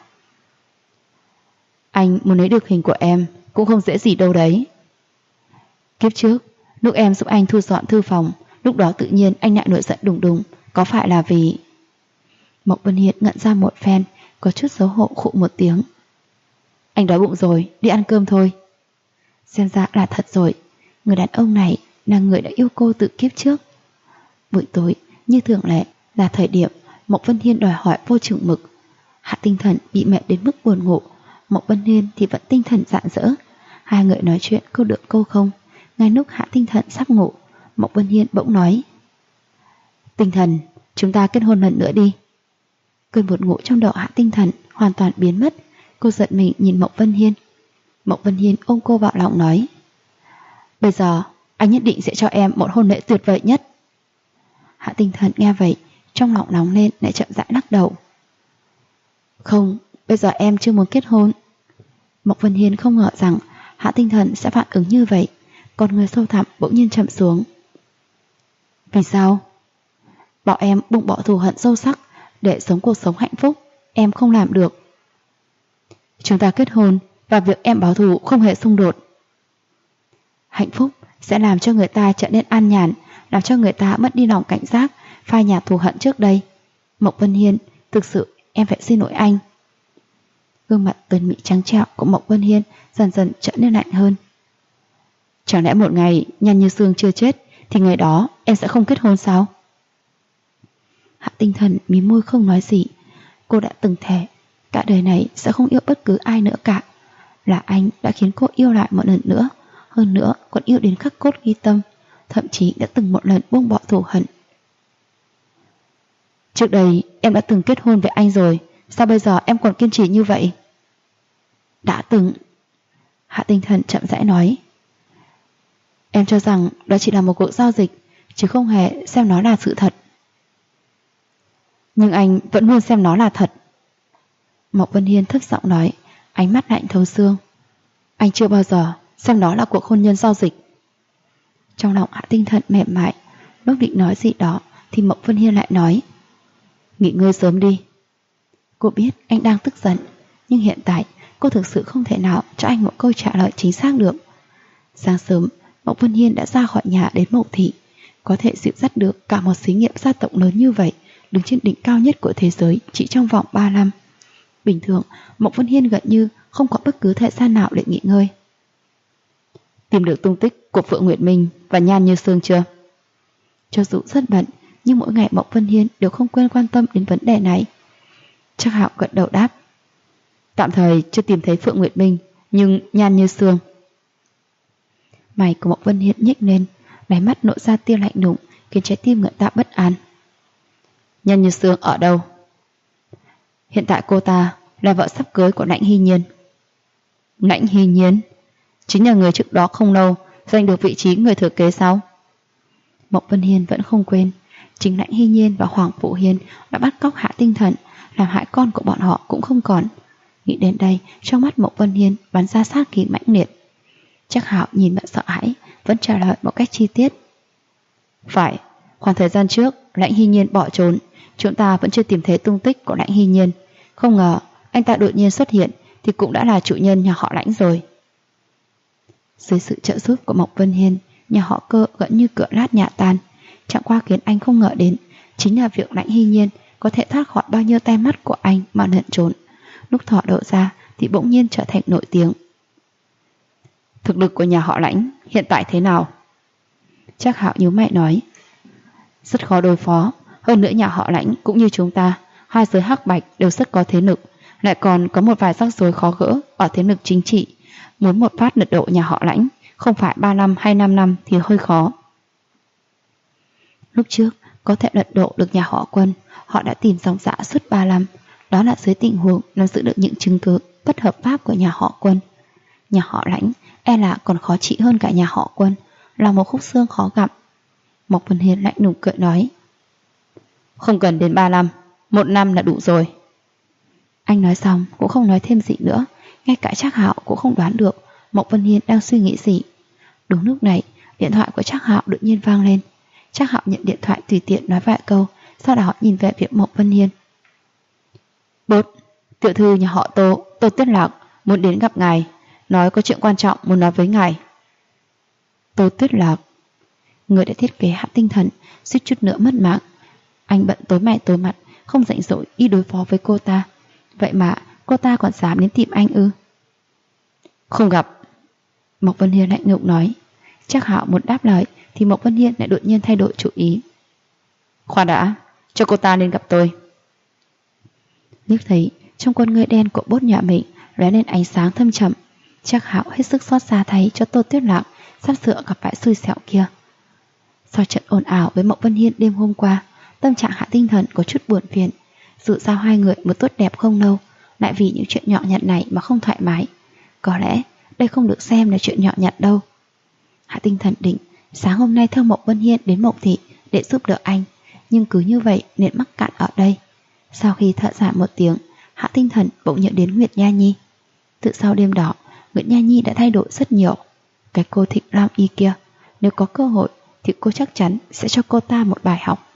Anh muốn lấy được hình của em cũng không dễ gì đâu đấy. Kiếp trước, lúc em giúp anh thu dọn thư phòng, lúc đó tự nhiên anh lại nổi giận đùng đùng. Có phải là vì... Mộc Vân Hiên ngẩn ra một phen, có chút xấu hổ khụ một tiếng. Anh đói bụng rồi, đi ăn cơm thôi. Xem ra là thật rồi, người đàn ông này là người đã yêu cô từ kiếp trước. Buổi tối, như thường lệ, là thời điểm Mộc Vân Hiên đòi hỏi vô chừng mực. Hạ Tinh Thần bị mệt đến mức buồn ngủ, Mộc Vân Hiên thì vẫn tinh thần rạng rỡ. Hai người nói chuyện câu được câu không. Ngay lúc Hạ Tinh Thần sắp ngủ, Mộc Vân Hiên bỗng nói: Tinh Thần, chúng ta kết hôn lần nữa đi. Cơn buồn ngủ trong đầu Hạ Tinh Thần hoàn toàn biến mất. Cô giận mình nhìn Mộc Vân Hiên. Mộc Vân Hiên ôm cô vào lòng nói: Bây giờ anh nhất định sẽ cho em một hôn lễ tuyệt vời nhất. Hạ Tinh Thần nghe vậy, trong lòng nóng lên, lại chậm rãi lắc đầu. Không, bây giờ em chưa muốn kết hôn. Mộc Vân Hiên không ngờ rằng Hạ Tinh Thần sẽ phản ứng như vậy, còn người sâu thẳm bỗng nhiên chậm xuống. Vì sao? Bảo em buông bỏ thù hận sâu sắc để sống cuộc sống hạnh phúc, em không làm được. Chúng ta kết hôn và việc em báo thù không hề xung đột. Hạnh phúc sẽ làm cho người ta trở nên an nhàn, làm cho người ta mất đi lòng cảnh giác, phai nhạt thù hận trước đây. Mộc Vân Hiên, thực sự em phải xin lỗi anh. Gương mặt tuấn mỹ trắng trẻo của Mộc Vân Hiên dần dần trở nên lạnh hơn. Chẳng lẽ một ngày Nhan Như Sương chưa chết thì ngày đó em sẽ không kết hôn sao? Hạ Tinh Thần mím môi không nói gì. Cô đã từng thề cả đời này sẽ không yêu bất cứ ai nữa cả. Là anh đã khiến cô yêu lại một lần nữa, hơn nữa còn yêu đến khắc cốt ghi tâm, thậm chí đã từng một lần buông bỏ thù hận. Trước đây em đã từng kết hôn với anh rồi, sao bây giờ em còn kiên trì như vậy? Đã từng. Hạ Tinh Thần chậm rãi nói. Em cho rằng đó chỉ là một cuộc giao dịch, chứ không hề xem nó là sự thật. Nhưng anh vẫn luôn xem nó là thật. Mộc Vân Hiên thấp giọng nói, ánh mắt lạnh thấu xương. Anh chưa bao giờ xem nó là cuộc hôn nhân giao dịch. Trong lòng Hạ Tinh Thần mềm mại, lúc định nói gì đó thì Mộc Vân Hiên lại nói: Nghỉ ngơi sớm đi. Cô biết anh đang tức giận, nhưng hiện tại cô thực sự không thể nào cho anh một câu trả lời chính xác được. Sáng sớm, Mộc Vân Hiên đã ra khỏi nhà đến Mộc thị. Có thể dịu dắt được cả một xí nghiệp gia tộc lớn như vậy, đứng trên đỉnh cao nhất của thế giới chỉ trong vòng 3 năm. Bình thường, Mộc Vân Hiên gần như không có bất cứ thời gian nào để nghỉ ngơi. Tìm được tung tích của Phượng Nguyệt Minh và Nhan Như Sương chưa? Cho dù rất bận, nhưng mỗi ngày Mộc Vân Hiên đều không quên quan tâm đến vấn đề này. Trác Hạo gật đầu đáp: Tạm thời chưa tìm thấy Phượng Nguyệt Minh, nhưng Nhan Như Sương. Mày của Mộc Vân Hiên nhếch lên, đáy mắt nộ ra tia lạnh lùng, khiến trái tim người ta bất an. Nhan Như Sương ở đâu? Hiện tại cô ta là vợ sắp cưới của Lãnh Hy Nhiên. Lãnh Hy Nhiên chính là người trước đó không lâu giành được vị trí người thừa kế sao? Mộc Vân Hiên vẫn không quên, chính Lãnh Hy Nhiên và Hoàng Phụ Hiên đã bắt cóc Hạ Tinh Thần, làm hại con của bọn họ cũng không còn. Nghĩ đến đây, trong mắt Mộc Vân Hiên bắn ra sát khí mãnh liệt. Trác Hạo nhìn bạn sợ hãi, vẫn trả lời một cách chi tiết. Phải, khoảng thời gian trước Lãnh Hy Nhiên bỏ trốn, chúng ta vẫn chưa tìm thấy tung tích của Lãnh Hy Nhiên. Không ngờ anh ta đột nhiên xuất hiện thì cũng đã là chủ nhân nhà họ Lãnh rồi. Dưới sự trợ giúp của Mộc Vân Hiên, nhà họ Cơ gần như cửa lát nhà tan. Chẳng qua khiến anh không ngờ đến chính là việc Lãnh Hy Nhiên có thể thoát khỏi bao nhiêu tay mắt của anh mà lẩn trốn. Lúc thỏ đậu ra thì bỗng nhiên trở thành nổi tiếng. Thực lực của nhà họ Lãnh hiện tại thế nào? Trác Hạo nhíu mày nói. Rất khó đối phó. Hơn nữa nhà họ Lãnh cũng như chúng ta, hai giới hắc bạch đều rất có thế lực, lại còn có một vài rắc rối khó gỡ ở thế lực chính trị. Muốn một phát lật đổ nhà họ Lãnh không phải 3 năm hay 5 năm thì hơi khó. Lúc trước có thể lật đổ được nhà họ Quân, họ đã tìm dòng dã suốt 3 năm. Đó là dưới tình huống nắm giữ được những chứng cứ bất hợp pháp của nhà họ Quân. Nhà họ Lãnh e là còn khó trị hơn cả nhà họ Quân, là một khúc xương khó gặp. Mộc Vân Hiên lạnh lùng cười nói. Không cần đến 3 năm, 1 năm là đủ rồi. Anh nói xong cũng không nói thêm gì nữa. Ngay cả Trác Hạo cũng không đoán được Mộc Vân Hiên đang suy nghĩ gì. Đúng lúc này, điện thoại của Trác Hạo đột nhiên vang lên. Trác Hạo nhận điện thoại tùy tiện nói vài câu, sau đó nhìn về phía Mộc Vân Hiên. Bốt, tiểu thư nhà họ Tô, Tô Tuyết Lạc muốn đến gặp ngài, nói có chuyện quan trọng muốn nói với ngài. Tô Tuyết Lạc, người đã thiết kế Hạ Tinh Thần, suýt chút nữa mất mạng. Anh bận tối mày tối mặt, không rảnh rỗi đi đối phó với cô ta. Vậy mà cô ta còn dám đến tìm anh ư? Không gặp. Mộc Vân Hiên lạnh lùng nói. Trác Hạo muốn đáp lời thì Mộc Vân Hiên lại đột nhiên thay đổi chủ ý. Khoan đã, cho cô ta lên gặp tôi. Liếc thấy trong con ngươi đen của Bốt nhà mình lóe lên ánh sáng thâm trầm, Trác Hạo hết sức xót xa thấy cho Tô Tuyết Lạc sắp sửa gặp phải xui xẻo kia. Sau trận ồn ào với Mộc Vân Hiên đêm hôm qua, tâm trạng Hạ Tinh Thần có chút buồn phiền. Dù sao hai người mới tốt đẹp không lâu, lại vì những chuyện nhỏ nhặt này mà không thoải mái. Có lẽ đây không được xem là chuyện nhỏ nhặt đâu. Hạ Tinh Thần định sáng hôm nay theo Mộc Vân Hiên đến Mộc Thị để giúp đỡ anh, nhưng cứ như vậy nên mắc cạn ở đây. Sau khi thở dài một tiếng, Hạ Tinh Thần bỗng nhớ đến Nguyệt Nha Nhi. Từ sau đêm đó, Nguyệt Nha Nhi đã thay đổi rất nhiều. Cái cô Thịnh Lam Y kia, nếu có cơ hội thì cô chắc chắn sẽ cho cô ta một bài học.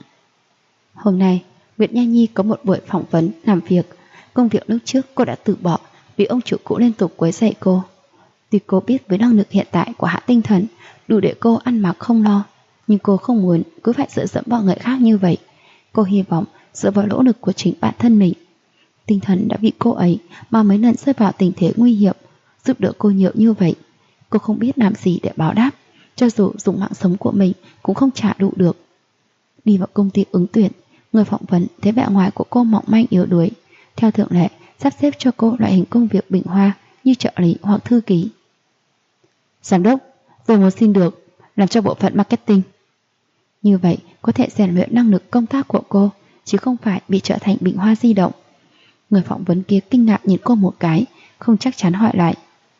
Hôm nay, Nguyệt Nha Nhi có một buổi phỏng vấn làm việc. Công việc lúc trước cô đã từ bỏ vì ông chủ cũ liên tục quấy rầy cô. Tuy cô biết với năng lực hiện tại của Hạ Tinh Thần đủ để cô ăn mặc không lo, nhưng cô không muốn cứ phải dựa dẫm vào người khác như vậy. Cô hy vọng dựa vào nỗ lực của chính bản thân mình. Tinh Thần đã bị cô ấy mà mấy lần rơi vào tình thế nguy hiểm, giúp đỡ cô nhiều như vậy. Cô không biết làm gì để báo đáp, cho dù dùng mạng sống của mình cũng không trả đủ được. Đi vào công ty ứng tuyển, người phỏng vấn thấy vẻ ngoài của cô mỏng manh yếu đuối. Theo thường lệ, sắp xếp cho cô loại hình công việc bình hoa như trợ lý hoặc thư ký. Giám đốc, tôi muốn xin được làm cho bộ phận marketing. Như vậy có thể rèn luyện năng lực công tác của cô, chứ không phải bị trở thành bình hoa di động. Người phỏng vấn kia kinh ngạc nhìn cô một cái, không chắc chắn hỏi lại.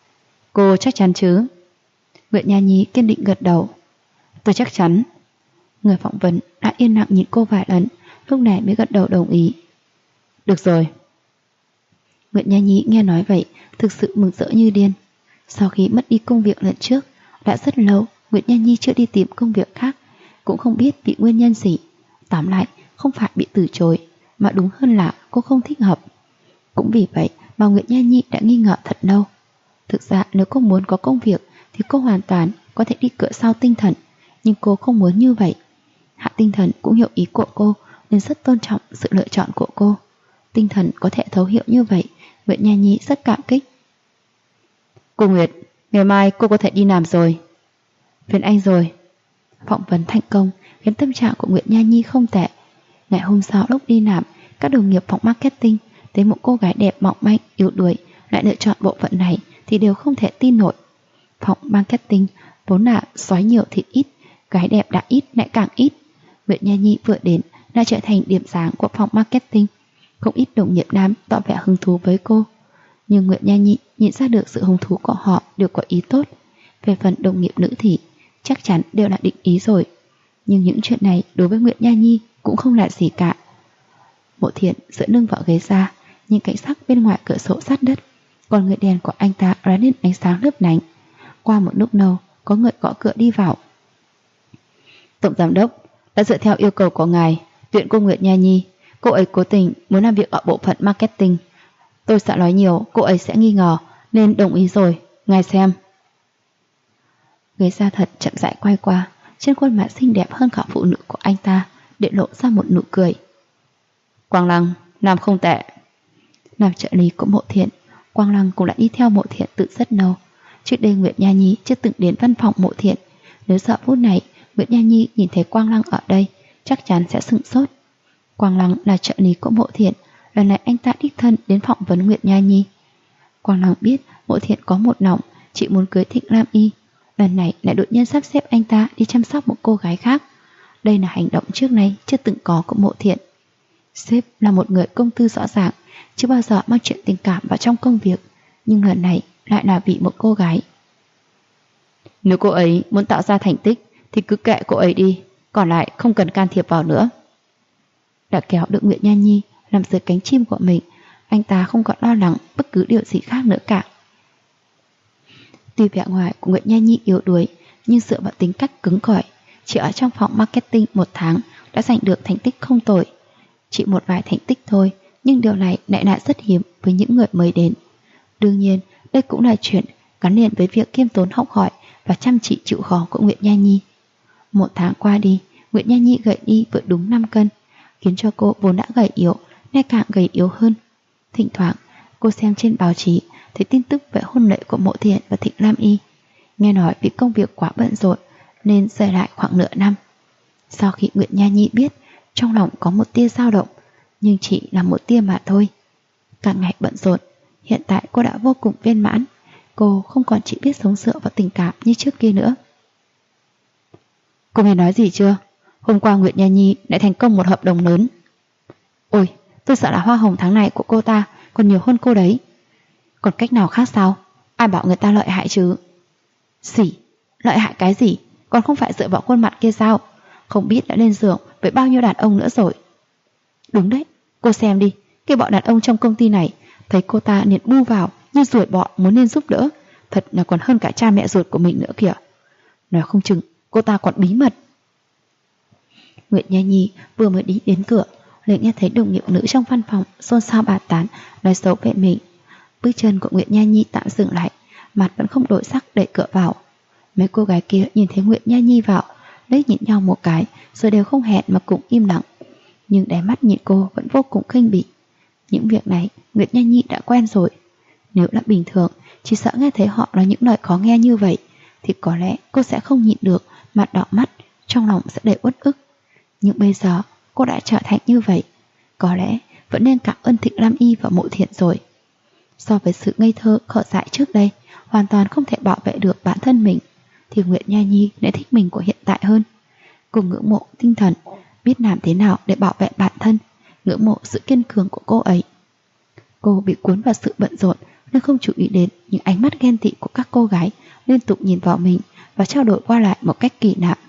Cô chắc chắn chứ? Nguyệt Nha Nhi kiên định gật đầu. Tôi chắc chắn. Người phỏng vấn đã yên lặng nhìn cô vài lần, lúc này mới gật đầu đồng ý. Được rồi. Nguyệt Nha Nhi nghe nói vậy, thực sự mừng rỡ như điên. Sau khi mất đi công việc lần trước, đã rất lâu Nguyệt Nha Nhi chưa đi tìm công việc khác, cũng không biết vì nguyên nhân gì. Tóm lại, không phải bị từ chối, mà đúng hơn là cô không thích hợp. Cũng vì vậy mà Nguyệt Nha Nhi đã nghi ngờ thật lâu. Thực ra nếu cô muốn có công việc thì cô hoàn toàn có thể đi cửa sau Tinh Thần, nhưng cô không muốn như vậy. Hạ Tinh Thần cũng hiểu ý của cô nên rất tôn trọng sự lựa chọn của cô. Tinh Thần có thể thấu hiểu như vậy, Nguyệt Nha Nhi rất cảm kích. Cô Nguyệt, ngày mai cô có thể đi làm rồi. Phiền anh rồi. Phỏng vấn thành công khiến tâm trạng của Nguyệt Nha Nhi không tệ. Ngày hôm sau lúc đi làm, các đồng nghiệp phòng marketing thấy một cô gái đẹp mỏng manh, yếu đuối lại lựa chọn bộ phận này thì đều không thể tin nổi. Phòng marketing vốn là sói nhiều thịt ít, gái đẹp đã ít lại càng ít. Nguyệt Nha Nhi vừa đến đã trở thành điểm sáng của phòng marketing. Không ít đồng nghiệp nam tỏ vẻ hứng thú với cô, nhưng Nguyệt Nha Nhi nhìn ra được sự hứng thú của họ đều có ý tốt. Về phần đồng nghiệp nữ thì chắc chắn đều là định ý rồi, nhưng những chuyện này đối với Nguyệt Nha Nhi cũng không là gì cả. Mộ Thiện dựa lưng vào ghế ra, nhìn cảnh sắc bên ngoài cửa sổ sát đất. Còn người đèn của anh ta lóe lên ánh sáng lấp lánh. Qua một lúc lâu, có người gõ cửa đi vào. Tổng giám đốc đã dựa theo yêu cầu của ngài tuyển cô Nguyệt Nha Nhi. Cô ấy cố tình muốn làm việc ở bộ phận marketing. Tôi sợ nói nhiều cô ấy sẽ nghi ngờ nên đồng ý rồi, ngài xem. Ghế da thật chậm rãi quay qua, trên khuôn mặt xinh đẹp hơn cả phụ nữ của anh ta để lộ ra một nụ cười. Quang Lăng, làm không tệ. Làm trợ lý của Mộ Thiện, Quang Lăng cũng đã đi theo Mộ Thiện từ rất lâu. Trước đây Nguyệt Nha Nhi chưa từng đến văn phòng Mộ Thiện. Nếu giờ phút này Nguyệt Nha Nhi nhìn thấy Quang Lăng ở đây, chắc chắn sẽ sửng sốt. Quang Lăng là trợ lý của Mộ Thiện, lần này anh ta đích thân đến phỏng vấn Nguyệt Nha Nhi. Quang Lăng biết Mộ Thiện có một lòng, chị muốn cưới Thịnh Lam Y, lần này lại đột nhiên sắp xếp anh ta đi chăm sóc một cô gái khác. Đây là hành động trước nay chưa từng có của Mộ Thiện. Sếp là một người công tư rõ ràng, chưa bao giờ mang chuyện tình cảm vào trong công việc, nhưng lần này lại là vì một cô gái. Nếu cô ấy muốn tạo ra thành tích thì cứ kệ cô ấy đi, còn lại không cần can thiệp vào nữa. Đã kéo được Nguyệt Nha Nhi làm dưới cánh chim của mình, anh ta không còn lo lắng bất cứ điều gì khác nữa cả. Tuy vẻ ngoài của Nguyệt Nha Nhi yếu đuối, nhưng dựa vào tính cách cứng cỏi, chỉ ở trong phòng marketing 1 tháng đã giành được thành tích không tồi. Chỉ một vài thành tích thôi, nhưng điều này lại là rất hiếm với những người mới đến. Đương nhiên, đây cũng là chuyện gắn liền với việc khiêm tốn học hỏi và chăm chỉ chịu khó của Nguyệt Nha Nhi. 1 tháng qua đi, Nguyệt Nha Nhi gầy đi vượt đúng 5 cân, khiến cho cô vốn đã gầy yếu, nay càng gầy yếu hơn. Thỉnh thoảng, cô xem trên báo chí thấy tin tức về hôn lễ của Mộ Thiện và Thịnh Lam Y. Nghe nói vì công việc quá bận rộn nên rời lại khoảng nửa năm. Sau khi Nguyệt Nha Nhi biết, trong lòng có một tia dao động, nhưng chỉ là một tia mà thôi. Càng ngày bận rộn, hiện tại cô đã vô cùng viên mãn. Cô không còn chỉ biết sống dựa vào tình cảm như trước kia nữa. Cô nghe nói gì chưa? Hôm qua Nguyệt Nha Nhi lại thành công một hợp đồng lớn. Ôi, tôi sợ là hoa hồng tháng này của cô ta còn nhiều hơn cô đấy. Còn cách nào khác sao? Ai bảo người ta lợi hại chứ? Xỉ, lợi hại cái gì? Còn không phải dựa vào khuôn mặt kia sao? Không biết đã lên giường với bao nhiêu đàn ông nữa rồi. Đúng đấy, cô xem đi, cái bọn đàn ông trong công ty này thấy cô ta liền bu vào như ruồi bọ muốn nên giúp đỡ, thật là còn hơn cả cha mẹ ruột của mình nữa kìa. Nói không chừng cô ta còn bí mật. Nguyệt Nha Nhi vừa mới đi đến cửa, liền nghe thấy đồng nghiệp nữ trong văn phòng xôn xao bàn tán, nói xấu về mình. Bước chân của Nguyệt Nha Nhi tạm dừng lại, mặt vẫn không đổi sắc đẩy cửa vào. Mấy cô gái kia nhìn thấy Nguyệt Nha Nhi vào, liếc nhìn nhau một cái, rồi đều không hẹn mà cũng im lặng. Nhưng đáy mắt nhìn cô vẫn vô cùng khinh bỉ. Những việc này Nguyệt Nha Nhi đã quen rồi. Nếu là bình thường, chỉ sợ nghe thấy họ nói những lời khó nghe như vậy, thì có lẽ cô sẽ không nhịn được, mặt đỏ mắt, trong lòng sẽ đầy uất ức. Nhưng bây giờ cô đã trở thành như vậy, có lẽ vẫn nên cảm ơn Thịnh Lam Y và Mộ Thiện rồi. So với sự ngây thơ khờ dại trước đây, hoàn toàn không thể bảo vệ được bản thân mình, thì Nguyệt Nha Nhi lại thích mình của hiện tại hơn. Cô ngưỡng mộ tinh thần, biết làm thế nào để bảo vệ bản thân, ngưỡng mộ sự kiên cường của cô ấy. Cô bị cuốn vào sự bận rộn nên không chú ý đến những ánh mắt ghen tị của các cô gái liên tục nhìn vào mình và trao đổi qua lại một cách kỳ lạ.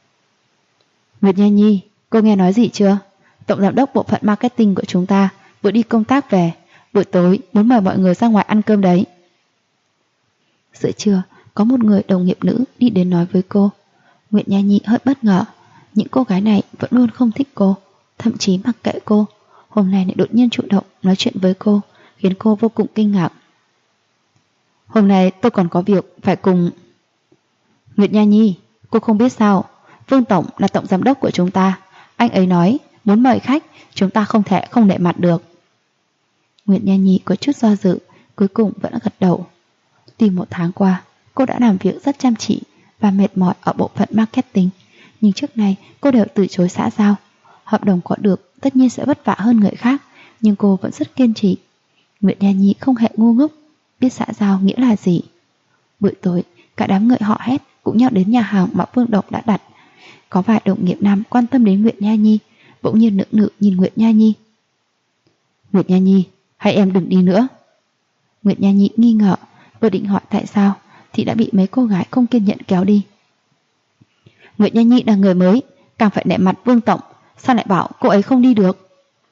Nguyệt Nha Nhi, cô nghe nói gì chưa? Tổng giám đốc bộ phận marketing của chúng ta vừa đi công tác về, buổi tối muốn mời mọi người ra ngoài ăn cơm đấy. Giữa trưa, có một người đồng nghiệp nữ đi đến nói với cô. Nguyệt Nha Nhi hơi bất ngờ, những cô gái này vẫn luôn không thích cô, thậm chí mặc kệ cô. Hôm nay lại đột nhiên chủ động nói chuyện với cô, khiến cô vô cùng kinh ngạc. Hôm nay tôi còn có việc phải cùng... Nguyệt Nha Nhi, cô không biết sao, Vương Tổng là tổng giám đốc của chúng ta. Anh ấy nói muốn mời khách, chúng ta không thể không nể mặt được. Nguyệt Nha Nhi có chút do dự, cuối cùng vẫn gật đầu. Tuy 1 tháng qua, cô đã làm việc rất chăm chỉ và mệt mỏi ở bộ phận marketing, nhưng trước nay cô đều từ chối xã giao. Hợp đồng có được tất nhiên sẽ vất vả hơn người khác, nhưng cô vẫn rất kiên trì. Nguyệt Nha Nhi không hề ngu ngốc, biết xã giao nghĩa là gì. Buổi tối, cả đám người họ hét cũng nhau đến nhà hàng mà Vương Độc đã đặt. Có vài đồng nghiệp nam quan tâm đến Nguyệt Nha Nhi, bỗng nhiên nựng nựng nhìn Nguyệt Nha Nhi. Nguyệt Nha Nhi, hay em đừng đi nữa. Nguyệt Nha Nhi nghi ngờ, vừa định hỏi tại sao thì đã bị mấy cô gái không kiên nhẫn kéo đi. Nguyệt Nha Nhi là người mới, càng phải nể mặt Vương Tổng, sao lại bảo cô ấy không đi được?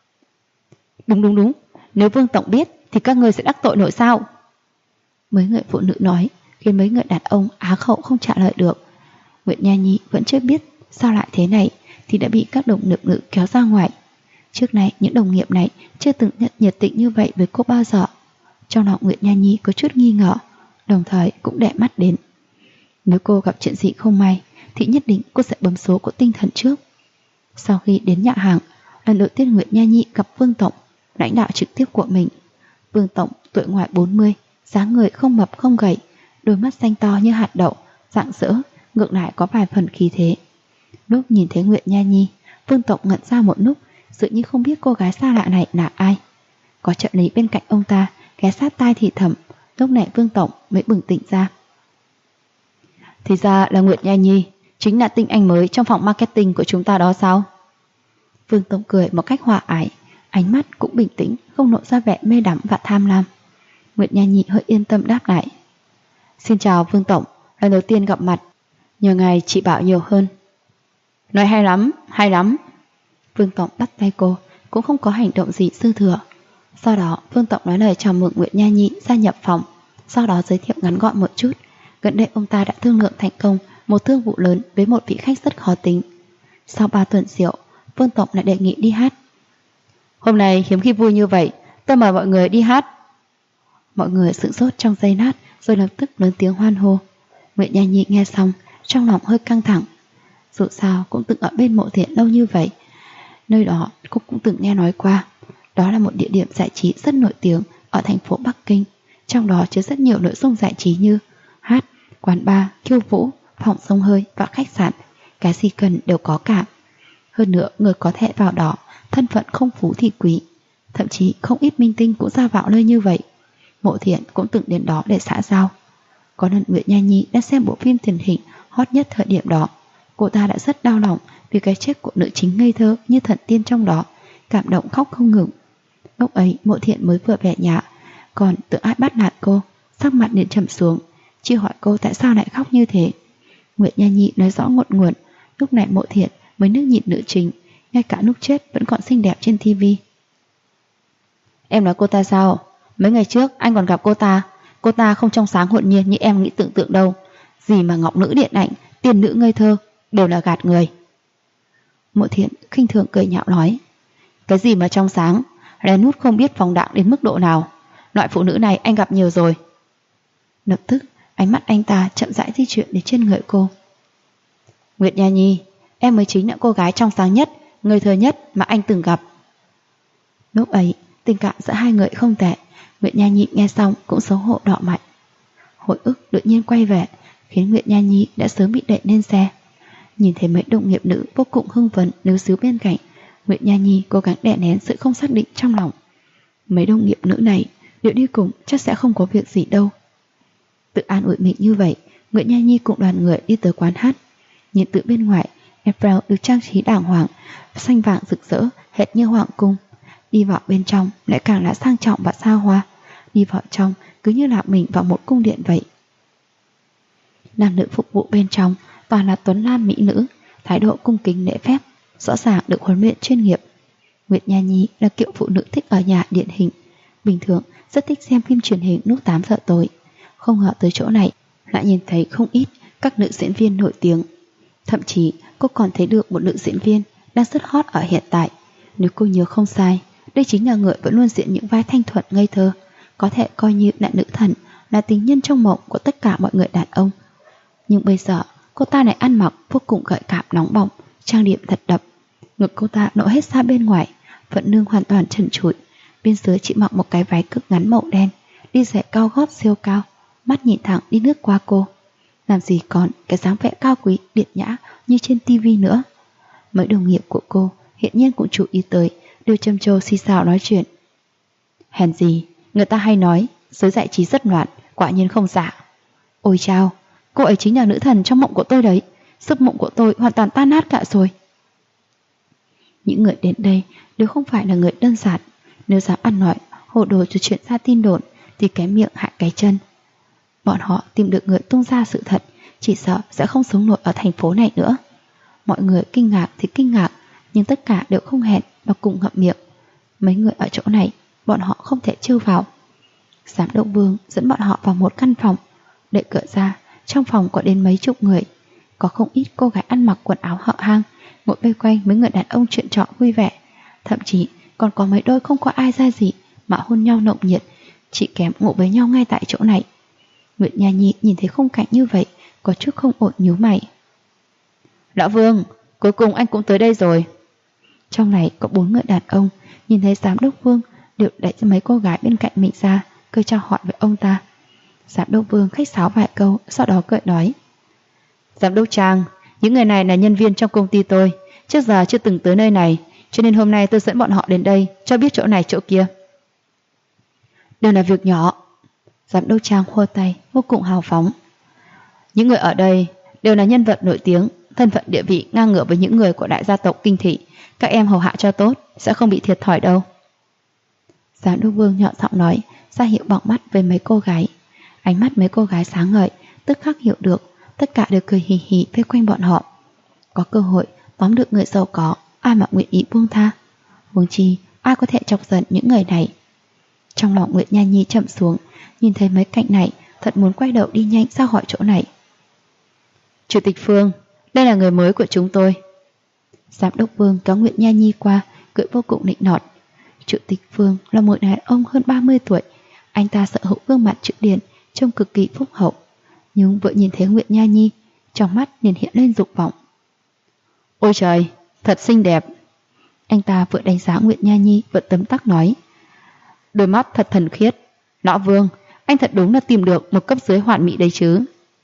Đúng, nếu Vương Tổng biết thì các người sẽ đắc tội nổi sao? Mấy người phụ nữ nói, khiến mấy người đàn ông á khẩu không trả lời được. Nguyệt Nha Nhi vẫn chưa biết sao lại thế này thì đã bị các đồng nghiệp nữ kéo ra ngoài. Trước này những đồng nghiệp này chưa từng nhiệt tình như vậy với cô bao giờ. Trong lòng Nguyệt Nha Nhi có chút nghi ngờ, đồng thời cũng để mắt đến. Nếu cô gặp chuyện gì không may thì nhất định cô sẽ bấm số của tinh thần trước. Sau khi đến nhà hàng, lần đầu tiên Nguyệt Nha Nhi gặp Vương Tổng, lãnh đạo trực tiếp của mình. Vương Tổng tuổi ngoài 40, dáng người không mập không gầy, đôi mắt xanh to như hạt đậu, rạng rỡ, ngược lại có vài phần khí thế. Lúc nhìn thấy Nguyệt Nha Nhi, Vương Tổng ngẩn ra một lúc, dường như không biết cô gái xa lạ này là ai. Có trợ lý bên cạnh ông ta ghé sát tai thì thầm, lúc này Vương Tổng mới bừng tỉnh ra. Thì ra là Nguyệt Nha Nhi, chính là tinh anh mới trong phòng marketing của chúng ta đó sao? Vương Tổng cười một cách hòa ái, ánh mắt cũng bình tĩnh, không lộ ra vẻ mê đắm và tham lam. Nguyệt Nha Nhi hơi yên tâm đáp lại. Xin chào Vương Tổng, lần đầu tiên gặp mặt, nhờ ngài chỉ bảo nhiều hơn. Nói hay lắm, hay lắm. Vương Tổng bắt tay cô, cũng không có hành động gì dư thừa. Sau đó Vương Tổng nói lời chào mừng Nguyệt Nha Nhi gia nhập phòng, sau đó giới thiệu ngắn gọn một chút. Gần đây ông ta đã thương lượng thành công một thương vụ lớn với một vị khách rất khó tính. Sau 3 tuần rượu, Vương Tổng lại đề nghị đi hát. Hôm nay hiếm khi vui như vậy, tôi mời mọi người đi hát. Mọi người sửng sốt trong giây lát, rồi lập tức lớn tiếng hoan hô. Nguyệt Nha Nhi nghe xong, trong lòng hơi căng thẳng. Dù sao cũng từng ở bên Mộ Thiện lâu như vậy, nơi đó cô cũng từng nghe nói qua. Đó là một địa điểm giải trí rất nổi tiếng ở thành phố Bắc Kinh, trong đó chứa rất nhiều nội dung giải trí như hát, quán bar, khiêu vũ, phòng xông hơi và khách sạn. Cái gì cần đều có cả. Hơn nữa, người có thể vào đó, thân phận không phú thì quý. Thậm chí không ít minh tinh cũng ra vào nơi như vậy. Mộ Thiện cũng từng đến đó để xã giao. Có lần Nguyệt Nha Nhi đã xem bộ phim truyền hình hot nhất thời điểm đó, cô ta đã rất đau lòng vì cái chết của nữ chính ngây thơ như thần tiên trong đó, cảm động khóc không ngừng. Lúc ấy Mộ Thiện mới vừa về nhà, còn tưởng ai bắt nạt cô, sắc mặt liền trầm xuống, chỉ hỏi cô tại sao lại khóc như thế. Nguyệt Nha Nhi nói rõ ngọn nguồn, lúc này Mộ Thiện mới nước nhịn nữ chính, ngay cả lúc chết vẫn còn xinh đẹp trên tivi. Em nói cô ta sao? Mấy ngày trước anh còn gặp cô ta không trong sáng hồn nhiên như em nghĩ tưởng tượng đâu. Gì mà ngọc nữ điện ảnh, tiên nữ ngây thơ, đều là gạt người. Mộ Thiện khinh thường cười nhạo nói. Cái gì mà trong sáng, lén nút không biết phóng đãng đến mức độ nào. Loại phụ nữ này anh gặp nhiều rồi. Lập tức ánh mắt anh ta chậm rãi di chuyển đến trên người cô. Nguyệt Nha Nhi, em mới chính là cô gái trong sáng nhất, ngây thơ nhất mà anh từng gặp. Lúc ấy tình cảm giữa hai người không tệ. Nguyệt Nha Nhi nghe xong cũng xấu hổ đỏ mặt. Hồi ức đột nhiên quay về, khiến Nguyệt Nha Nhi đã sớm bị đẩy lên xe. Nhìn thấy mấy đồng nghiệp nữ vô cùng hưng phấn níu xíu bên cạnh, Nguyệt Nha Nhi cố gắng đè nén sự không xác định trong lòng. Mấy đồng nghiệp nữ này liệu đi cùng chắc sẽ không có việc gì đâu. Tự an ủi mình như vậy, Nguyệt Nha Nhi cùng đoàn người đi tới quán hát. Nhìn từ bên ngoài, Eiffel được trang trí đàng hoàng, xanh vàng rực rỡ, hệt như hoàng cung. Đi vào bên trong lại càng là sang trọng và xa hoa. Đi vào trong cứ như là mình vào một cung điện vậy. Nam nữ phục vụ bên trong toàn là tuấn nam mỹ nữ, thái độ cung kính lễ phép, rõ ràng được huấn luyện chuyên nghiệp. Nguyệt Nha Nhi là kiểu phụ nữ thích ở nhà điển hình, bình thường rất thích xem phim truyền hình lúc 8 giờ tối. Không ngờ tới chỗ này lại nhìn thấy không ít các nữ diễn viên nổi tiếng. Thậm chí cô còn thấy được một nữ diễn viên đang rất hot ở hiện tại. Nếu cô nhớ không sai, đây chính là người vẫn luôn diễn những vai thanh thuần ngây thơ, có thể coi như là nữ thần, là tình nhân trong mộng của tất cả mọi người đàn ông. Nhưng bây giờ cô ta lại ăn mặc vô cùng gợi cảm nóng bỏng, trang điểm thật đậm. Ngực cô ta lộ hết ra bên ngoài, vận nương hoàn toàn trần trụi, bên dưới chỉ mặc một cái váy cực ngắn màu đen, đi giày cao gót siêu cao, mắt nhìn thẳng đi lướt qua cô. Làm gì còn cái dáng vẻ cao quý điển nhã như trên tivi nữa. Mấy đồng nghiệp của cô hiện nhiên cũng chú ý tới, đều châm chô xì xào nói chuyện. Hèn gì, người ta hay nói giới giải trí rất loạn, quả nhiên không giả. Ôi chao, cô ấy chính là nữ thần trong mộng của tôi đấy, giấc mộng của tôi hoàn toàn tan nát cả rồi. Những người đến đây đều không phải là người đơn giản, nếu dám ăn nói hồ đồ cho chuyện ra tin đồn thì cái miệng hại cái chân. Bọn họ tìm được người tung ra sự thật, chỉ sợ sẽ không sống nổi ở thành phố này nữa. Mọi người kinh ngạc thì kinh ngạc, nhưng tất cả đều không hẹn và cùng ngậm miệng. Mấy người ở chỗ này, bọn họ không thể trêu vào. Giám đốc Vương dẫn bọn họ vào một căn phòng. Đẩy cửa ra, trong phòng có đến mấy chục người. Có không ít cô gái ăn mặc quần áo hở hang, ngồi vây quanh mấy người đàn ông chuyện trò vui vẻ. Thậm chí còn có mấy đôi không có ai ra gì mà hôn nhau nồng nhiệt, chỉ kém ngủ với nhau ngay tại chỗ này. Nguyệt Nha Nhi nhìn thấy khung cảnh như vậy, có chút không ổn nhíu mày. Lão Vương, cuối cùng anh cũng tới đây rồi. Trong này có 4 người đàn ông, nhìn thấy giám đốc Vương đều đẩy mấy cô gái bên cạnh mình ra, cười chào hỏi với ông ta. Giám đốc Vương khách sáo vài câu, sau đó cười nói: Giám đốc Trang, những người này là nhân viên trong công ty tôi, trước giờ chưa từng tới nơi này, cho nên hôm nay tôi dẫn bọn họ đến đây, cho biết chỗ này chỗ kia. Đều là việc nhỏ. Giám đốc Trang khua tay, vô cùng hào phóng. Những người ở đây đều là nhân vật nổi tiếng, thân phận địa vị ngang ngửa với những người của đại gia tộc Kinh Thị. Các em hầu hạ cho tốt, sẽ không bị thiệt thòi đâu. Giám đốc Vương nhỏ giọng nói, ra hiệu bằng mắt với mấy cô gái. Ánh mắt mấy cô gái sáng ngời, tức khắc hiểu được, tất cả đều cười hì hì vây quanh bọn họ. Có cơ hội tóm được người giàu có, ai mà nguyện ý buông tha. Huống chi ai có thể chọc giận những người này. Trong lòng Nguyệt Nha Nhi chậm xuống, nhìn thấy mấy cảnh này, thật muốn quay đầu đi nhanh ra khỏi chỗ này. Chủ tịch Phương, đây là người mới của chúng tôi. Giám đốc Vương kéo Nguyệt Nha Nhi qua, cười vô cùng nịnh nọt. Chủ tịch Phương là một đàn ông hơn 30 tuổi. Anh ta sở hữu gương mặt chữ điển, trông cực kỳ phúc hậu. Nhưng vừa nhìn thấy Nguyệt Nha Nhi, trong mắt liền hiện lên dục vọng. Ôi trời, thật xinh đẹp. Anh ta vừa đánh giá Nguyệt Nha Nhi vừa tấm tắc nói. Đôi mắt thật thần khiết. Lão Vương, anh thật đúng là tìm được một cấp dưới hoàn mỹ đấy chứ.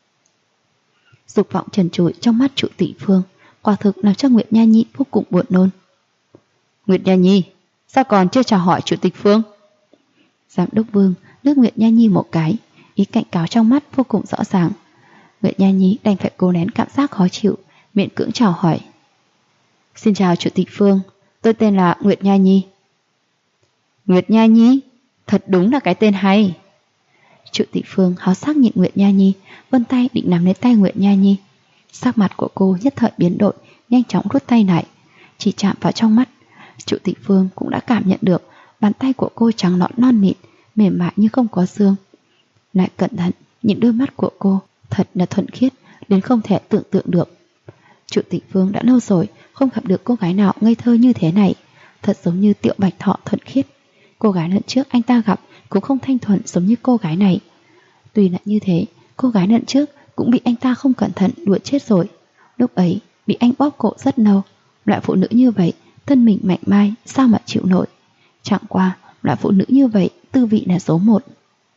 Dục vọng trần trụi trong mắt chủ tịch Phương quả thực làm cho Nguyệt Nha Nhi vô cùng buồn nôn. Nguyệt Nha Nhi, sao còn chưa chào hỏi chủ tịch Phương? Giám đốc Vương liếc Nguyệt Nha Nhi một cái, ý cảnh cáo trong mắt vô cùng rõ ràng. Nguyệt Nha Nhi đành phải cố nén cảm giác khó chịu, miễn cưỡng chào hỏi. Xin chào chủ tịch Phương, tôi tên là Nguyệt Nha Nhi. Nguyệt Nha Nhi, thật đúng là cái tên hay. Chủ tịch Phương háo sắc nhìn Nguyệt Nha Nhi, vươn tay định nắm lấy tay Nguyệt Nha Nhi. Sắc mặt của cô nhất thời biến đổi, nhanh chóng rút tay lại. Chỉ chạm vào trong mắt, chủ tịch Phương cũng đã cảm nhận được bàn tay của cô trắng nõn non mịn, mềm mại như không có xương. Lại cẩn thận nhìn đôi mắt của cô, thật là thuần khiết đến không thể tưởng tượng được. Chủ tịch Phương đã lâu rồi không gặp được cô gái nào ngây thơ như thế này, thật giống như Tiểu Bạch Thọ thuần khiết. Cô gái lần trước anh ta gặp cũng không thanh thuần giống như cô gái này. Tuy là như thế, cô gái lần trước cũng bị anh ta không cẩn thận đuổi chết rồi. Lúc ấy bị anh bóp cổ rất lâu. Loại phụ nữ như vậy, thân mình mạnh mai, sao mà chịu nổi. Chẳng qua, loại phụ nữ như vậy tư vị là số 1.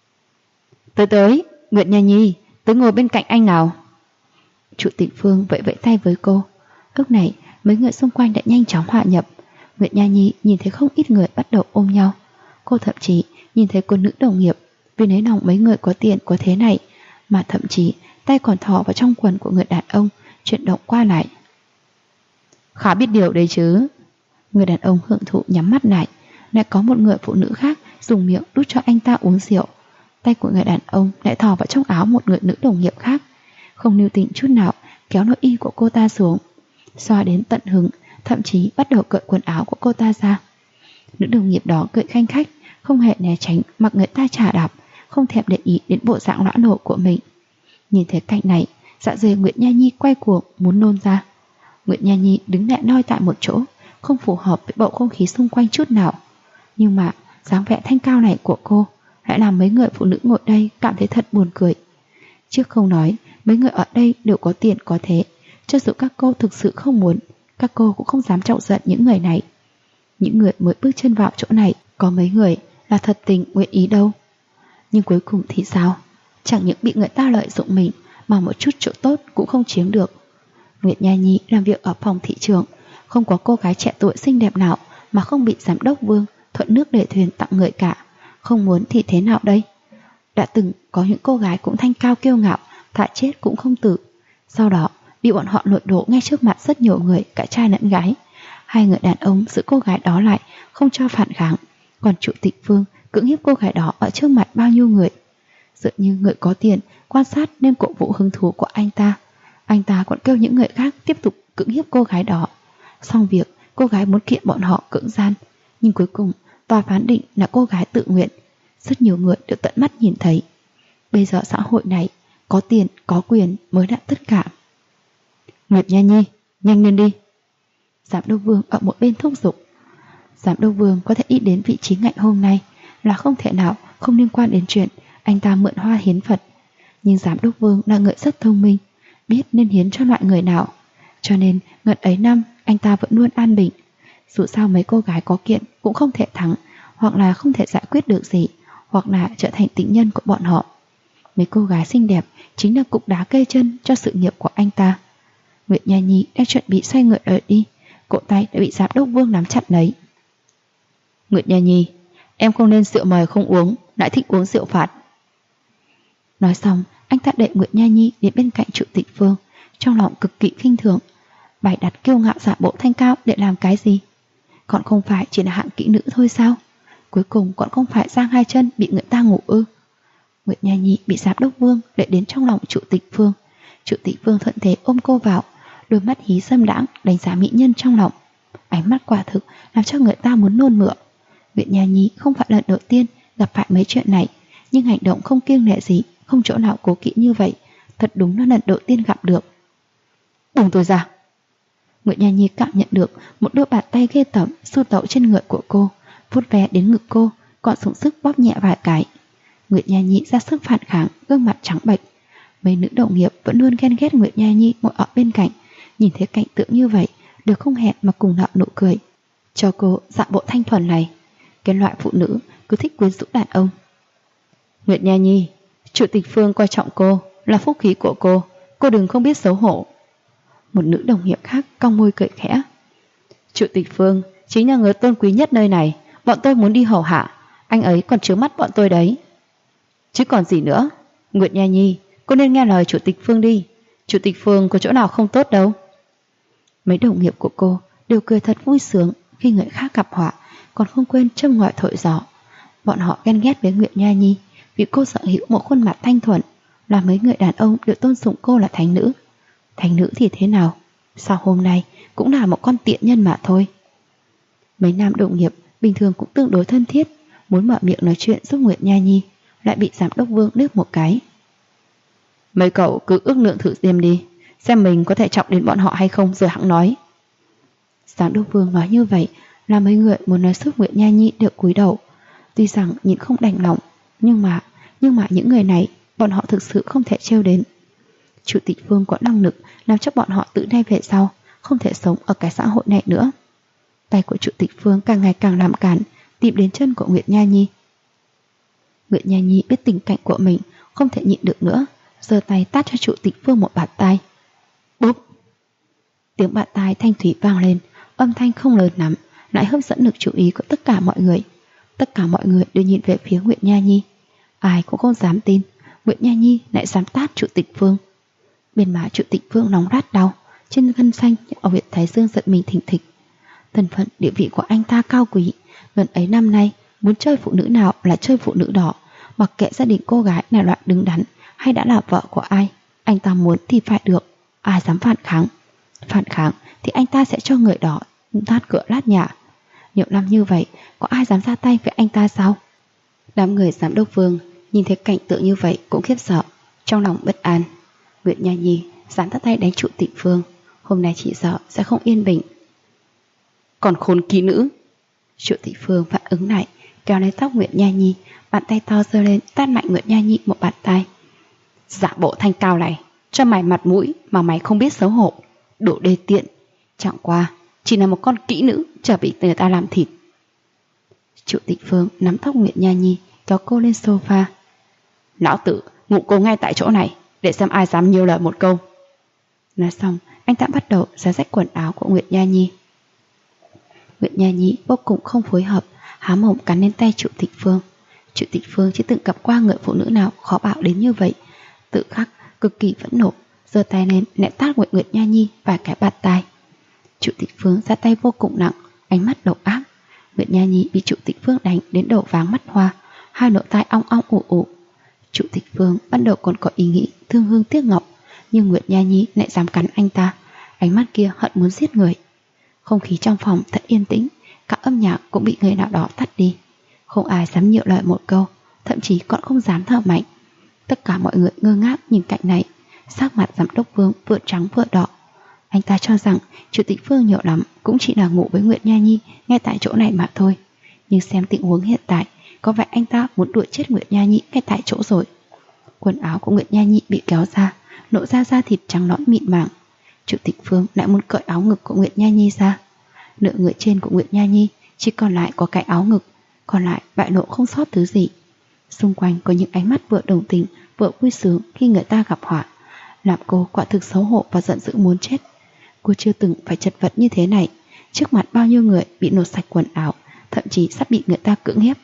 Tới, Nguyệt Nha Nhi, tới ngồi bên cạnh anh nào. Chủ tịch Phương vẫy vẫy tay với cô. Lúc này mấy người xung quanh đã nhanh chóng hòa nhập. Nguyệt Nha Nhi nhìn thấy không ít người bắt đầu ôm nhau. Cô thậm chí nhìn thấy cô nữ đồng nghiệp vì lấy lòng mấy người có tiền có thế này mà thậm chí tay còn thò vào trong quần của người đàn ông, chuyển động qua lại. Khá biết điều đấy chứ. Người đàn ông hưởng thụ nhắm mắt lại có một người phụ nữ khác dùng miệng đút cho anh ta uống rượu. Tay của người đàn ông lại thò vào trong áo một người nữ đồng nghiệp khác, không lưu tình chút nào kéo nội y của cô ta xuống, xoa đến tận hứng, thậm chí bắt đầu cởi quần áo của cô ta ra. Nữ đồng nghiệp đó cười khanh khách, không hề né tránh mặc người ta chà đạp, không thèm để ý đến bộ dạng lõa lồ của mình. Nhìn thấy cảnh này, dạ dày Nguyệt Nha Nhi quay cuồng muốn nôn ra. Nguyệt Nha Nhi đứng lại noi tại một chỗ, không phù hợp với bầu không khí xung quanh chút nào. Nhưng mà dáng vẻ thanh cao này của cô lại làm mấy người phụ nữ ngồi đây cảm thấy thật buồn cười. Trước không nói, mấy người ở đây đều có tiền có thế, cho dù các cô thực sự không muốn, các cô cũng không dám chọc giận những người này. Những người mới bước chân vào chỗ này, có mấy người là thật tình nguyện ý đâu. Nhưng cuối cùng thì sao? Chẳng những bị người ta lợi dụng mình, mà một chút chỗ tốt cũng không chiếm được. Nguyệt Nha Nhi làm việc ở phòng thị trường, không có cô gái trẻ tuổi xinh đẹp nào mà không bị giám đốc Vương thuận nước để thuyền tặng người cả. Không muốn thì thế nào đây? Đã từng có những cô gái cũng thanh cao kiêu ngạo, thà chết cũng không tử. Sau đó bị bọn họ lột đổ ngay trước mặt rất nhiều người, cả trai lẫn gái. Hai người đàn ông giữ cô gái đó lại, không cho phản kháng. Còn chủ tịch Vương cưỡng hiếp cô gái đó ở trước mặt bao nhiêu người. Dựa như người có tiền quan sát nên cổ vũ hứng thú của anh ta còn kêu những người khác tiếp tục cưỡng hiếp cô gái đó. Xong việc, cô gái muốn kiện bọn họ cưỡng gian, nhưng cuối cùng tòa phán định là cô gái tự nguyện. Rất nhiều người được tận mắt nhìn thấy. Bây giờ xã hội này, có tiền, có quyền mới là tất cả. Nguyệt Nha Nhi, nhanh lên đi. Giám đốc Vương ở một bên thúc giục. Giám đốc Vương có thể ý đến vị trí ngạnh hôm nay là không thể nào không liên quan đến chuyện anh ta mượn hoa hiến Phật. Nhưng giám đốc Vương là người rất thông minh, biết nên hiến cho loại người nào. Cho nên ngần ấy năm anh ta vẫn luôn an bình. Dù sao mấy cô gái có kiện cũng không thể thắng, hoặc là không thể giải quyết được gì, hoặc là trở thành tình nhân của bọn họ. Mấy cô gái xinh đẹp chính là cục đá cây chân cho sự nghiệp của anh ta. Nguyệt Nha Nhi đang chuẩn bị xoay người rời đi, cổ tay đã bị giám đốc Vương nắm chặt lấy. Nguyệt Nha Nhi, em không nên rượu mời không uống, lại thích uống rượu phạt. Nói xong, anh ta đẩy Nguyệt Nha Nhi đến bên cạnh Chủ tịch Vương, trong lòng cực kỳ khinh thường. Bày đặt kiêu ngạo giả bộ thanh cao để làm cái gì? Còn không phải chỉ là hạng kỹ nữ thôi sao? Cuối cùng còn không phải giang hai chân bị người ta ngủ ư? Nguyệt Nha Nhi bị giám đốc Vương đẩy đến trong lòng Chủ tịch Vương. Chủ tịch Vương thuận thế ôm cô vào, đôi mắt hí dâm đãng đánh giá mỹ nhân trong lòng. Ánh mắt quả thực làm cho người ta muốn nôn mửa. Nguyệt Nha Nhi không phải lần đầu tiên gặp phải mấy chuyện này, nhưng hành động không kiêng nể gì, không chỗ nào cố kỵ như vậy, thật đúng là lần đầu tiên gặp được. Buông tôi ra! Nguyệt Nha Nhi cảm nhận được một đôi bàn tay ghê tởm sưu tẩu trên người của cô, vuốt ve đến ngực cô, còn dùng sức bóp nhẹ vài cái. Nguyệt Nha Nhi ra sức phản kháng, gương mặt trắng bệch. Mấy nữ đồng nghiệp vẫn luôn ghen ghét Nguyệt Nha Nhi ngồi ở bên cạnh, nhìn thấy cảnh tượng như vậy, đều không hẹn mà cùng nở nụ cười. Cho cô dạng bộ thanh thuần này, cái loại phụ nữ cứ thích quyến rũ đàn ông. Nguyệt Nha Nhi, Chủ tịch Phương coi trọng cô, là phúc khí của cô đừng không biết xấu hổ. Một nữ đồng nghiệp khác cong môi cười khẽ. Chủ tịch Phương chính là người tôn quý nhất nơi này, bọn tôi muốn đi hầu hạ, anh ấy còn chướng mắt bọn tôi đấy. Chứ còn gì nữa. Nguyệt Nha Nhi, cô nên nghe lời Chủ tịch Phương đi, Chủ tịch Phương có chỗ nào không tốt đâu. Mấy đồng nghiệp của cô đều cười thật vui sướng khi người khác gặp họa, còn không quên châm ngòi thổi gió. Bọn họ ghen ghét với Nguyệt Nha Nhi vì cô sở hữu một khuôn mặt thanh thuần, là mấy người đàn ông đều tôn sùng cô là thánh nữ. Thánh nữ thì thế nào, sao hôm nay cũng là một con tiện nhân mà thôi. Mấy nam đồng nghiệp bình thường cũng tương đối thân thiết, muốn mở miệng nói chuyện giúp Nguyệt Nha Nhi, lại bị giám đốc Vương liếc một cái. Mấy cậu cứ ước lượng thử xem đi, xem mình có thể chọc đến bọn họ hay không rồi hẵng nói. Giám đốc Vương nói như vậy là mấy người muốn nói giúp Nguyệt Nha Nhi đều cúi đầu. Tuy rằng nhìn không đành lòng, nhưng mà những người này bọn họ thực sự không thể trêu đến. Chủ tịch Vương có năng lực làm cho bọn họ từ nay về sau không thể sống ở cái xã hội này nữa. Tay của Chủ tịch Vương càng ngày càng làm cản, tìm đến chân của Nguyệt Nha Nhi. Nguyệt Nha Nhi biết tình cảnh của mình không thể nhịn được nữa, giơ tay tát cho Chủ tịch Vương một bạt tai. Bốp! Tiếng bạt tai thanh thủy vang lên, âm thanh không lớn lắm, lại hấp dẫn lực chú ý của tất cả mọi người. Tất cả mọi người đều nhìn về phía Nguyệt Nha Nhi. Ai cũng không dám tin Nguyệt Nha Nhi lại dám tát Chủ tịch Vương. Bên má Chủ tịch Vương nóng rát đau, trên gân xanh ở huyệt thái dương giật mình thình thịch. Thân phận địa vị của anh ta cao quý, gần ấy năm nay muốn chơi phụ nữ nào là chơi phụ nữ đó, mặc kệ gia đình cô gái là loại đứng đắn hay đã là vợ của ai, anh ta muốn thì phải được. Ai dám phản kháng? Phản kháng thì anh ta sẽ cho người đó tát cửa lát nhà. Nhiều năm như vậy, có ai dám ra tay với anh ta sao? Đám người giám đốc Vương nhìn thấy cảnh tượng như vậy cũng khiếp sợ, trong lòng bất an. Nguyệt Nha Nhi dám ra tay đánh Chủ tịch Vương, hôm nay chỉ sợ sẽ không yên bình. Còn khốn kỹ nữ! Chủ tịch Vương phản ứng lại, kéo lấy tóc Nguyệt Nha Nhi, bàn tay to giơ lên tát mạnh Nguyệt Nha Nhi một bàn tay. Giả bộ thanh cao này, cho mày mặt mũi mà mày không biết xấu hổ, đồ đê tiện, chẳng qua chỉ là một con kỹ nữ chờ bị người ta làm thịt. Chủ tịch Vương nắm tóc Nguyệt Nha Nhi, kéo cô lên sofa. Lão tử ngụ cô ngay tại chỗ này, để xem ai dám nhiều lời một câu. Nói xong, anh ta bắt đầu xé rách quần áo của Nguyệt Nha Nhi. Nguyệt Nha Nhi vô cùng không phối hợp, há mồm cắn lên tay Chủ tịch Vương. Chủ tịch Vương chưa từng gặp qua người phụ nữ nào khó bạo đến như vậy, tự khắc cực kỳ phẫn nộ, giơ tay lên ném tát Nguyệt Nha Nhi vài cái bạt tai. Chủ tịch Vương ra tay vô cùng nặng, ánh mắt độc ác. Nguyệt Nha Nhi bị Chủ tịch Vương đánh đến đầu váng mắt hoa, hai lỗ tai ong ong ủ ủ. Chủ tịch Vương ban đầu còn có ý nghĩ thương hương tiếc ngọc, nhưng Nguyệt Nha Nhi lại dám cắn anh ta, ánh mắt kia hận muốn giết người. Không khí trong phòng thật yên tĩnh, cả âm nhạc cũng bị người nào đó tắt đi. Không ai dám nhiều lời một câu, thậm chí còn không dám thở mạnh. Tất cả mọi người ngơ ngác nhìn cảnh này, sắc mặt giám đốc Vương vừa trắng vừa đỏ. Anh ta cho rằng Chủ tịch Vương nhiều lắm cũng chỉ là ngủ với Nguyệt Nha Nhi ngay tại chỗ này mà thôi. Nhưng xem tình huống hiện tại, có vẻ anh ta muốn đuổi chết Nguyệt Nha Nhi ngay tại chỗ rồi. Quần áo của Nguyệt Nha Nhi bị kéo ra, lộ ra da thịt trắng nõn mịn màng. Chủ tịch Vương lại muốn cởi áo ngực của Nguyệt Nha Nhi ra. Nửa người trên của Nguyệt Nha Nhi chỉ còn lại có cái áo ngực, còn lại bại lộ không sót thứ gì. Xung quanh có những ánh mắt vừa đồng tình vừa vui sướng khi người ta gặp họa, làm cô quả thực xấu hổ và giận dữ muốn chết. Cô chưa từng phải chật vật như thế này, trước mặt bao nhiêu người bị nổ sạch quần áo, thậm chí sắp bị người ta cưỡng hiếp.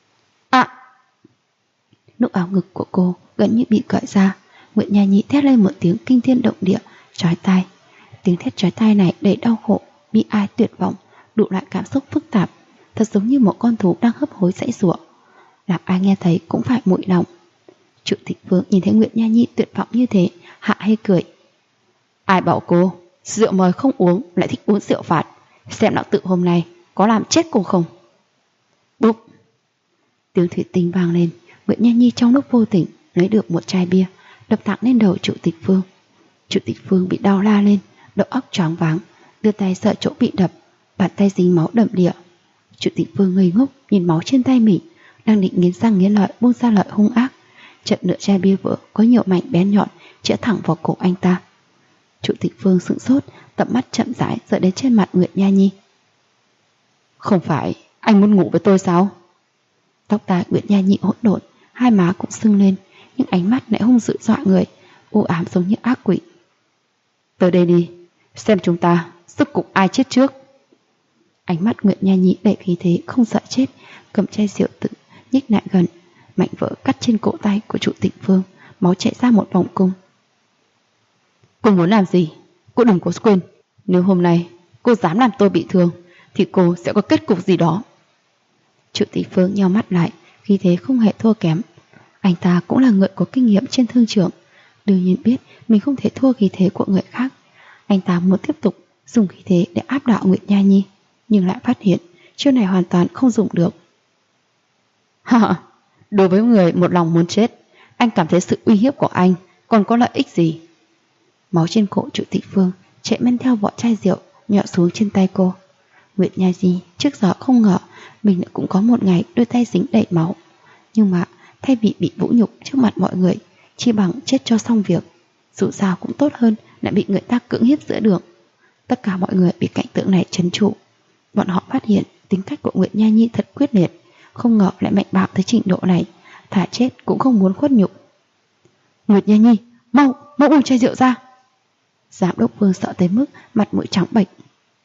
Nút áo ngực của cô gần như bị cởi ra. Nguyệt Nha Nhi thét lên một tiếng kinh thiên động địa, chói tai. Tiếng thét chói tai này đầy đau khổ, bi ai, tuyệt vọng, đủ loại cảm xúc phức tạp, thật giống như một con thú đang hấp hối giãy giụa. Làm ai nghe thấy cũng phải mũi lòng. Triệu Tịch Phương nhìn thấy Nguyệt Nha Nhi tuyệt vọng như thế, hạ hay cười. Ai bảo cô rượu mời không uống lại thích uống rượu phạt, xem lão tự hôm nay có làm chết cô không? Bụp! Tiếng thủy tinh vang lên. Nguyệt Nha Nhi trong lúc vô tình lấy được một chai bia, đập thẳng lên đầu Triệu Tịch Phương. Triệu Tịch Phương bị đau la lên, đầu óc choáng váng, đưa tay sợ chỗ bị đập, bàn tay dính máu đậm đìa. Triệu Tịch Phương ngây ngốc nhìn máu trên tay mình, đang định nghiến răng nghiến lợi buông ra lợi hung ác, chợt nửa chai bia vỡ có nhiều mảnh bén nhọn chĩa thẳng vào cổ anh ta. Triệu Tịch Phương sững sốt, tầm mắt chậm rãi dời đến trên mặt Nguyệt Nha Nhi. Không phải anh muốn ngủ với tôi sao? Tóc tai Nguyệt Nha Nhi hỗn độn, hai má cũng sưng lên, nhưng ánh mắt lại hung dữ dọa người, u ám giống như ác quỷ. Tới đây đi, xem chúng ta rốt cục ai chết trước. Ánh mắt Nguyệt Nha Nhi đầy khí thế không sợ chết, cầm chai rượu tự nhích lại gần, mảnh vỡ cắt trên cổ tay của Triệu Tịch Phương, máu chảy ra một vòng cung. Cô muốn làm gì? Cô đừng có quên, nếu hôm nay cô dám làm tôi bị thương thì cô sẽ có kết cục gì đó. Triệu Tịch Phương nheo mắt lại, khí thế không hề thua kém. Anh ta cũng là người có kinh nghiệm trên thương trường, đương nhiên biết mình không thể thua khí thế của người khác. Anh ta muốn tiếp tục dùng khí thế để áp đảo Nguyệt Nha Nhi, nhưng lại phát hiện chiêu này hoàn toàn không dùng được. Đối với người một lòng muốn chết, anh cảm thấy sự uy hiếp của anh còn có lợi ích gì? Máu trên cổ Triệu Tịch Phương chạy men theo vỏ chai rượu nhỏ xuống trên tay cô. Nguyệt Nha Nhi trước giờ không ngờ mình cũng có một ngày đôi tay dính đầy máu, nhưng mà thay vì bị vũ nhục trước mặt mọi người, chỉ bằng chết cho xong việc. Dù sao cũng tốt hơn lại bị người ta cưỡng hiếp giữa đường. Tất cả mọi người bị cảnh tượng này trấn trụ. Bọn họ phát hiện tính cách của Nguyệt Nha Nhi thật quyết liệt, không ngờ lại mạnh bạo tới trình độ này, thà chết cũng không muốn khuất nhục. Nguyệt Nha Nhi, mau uống chai rượu ra. Giám đốc Vương sợ tới mức mặt mũi trắng bệch.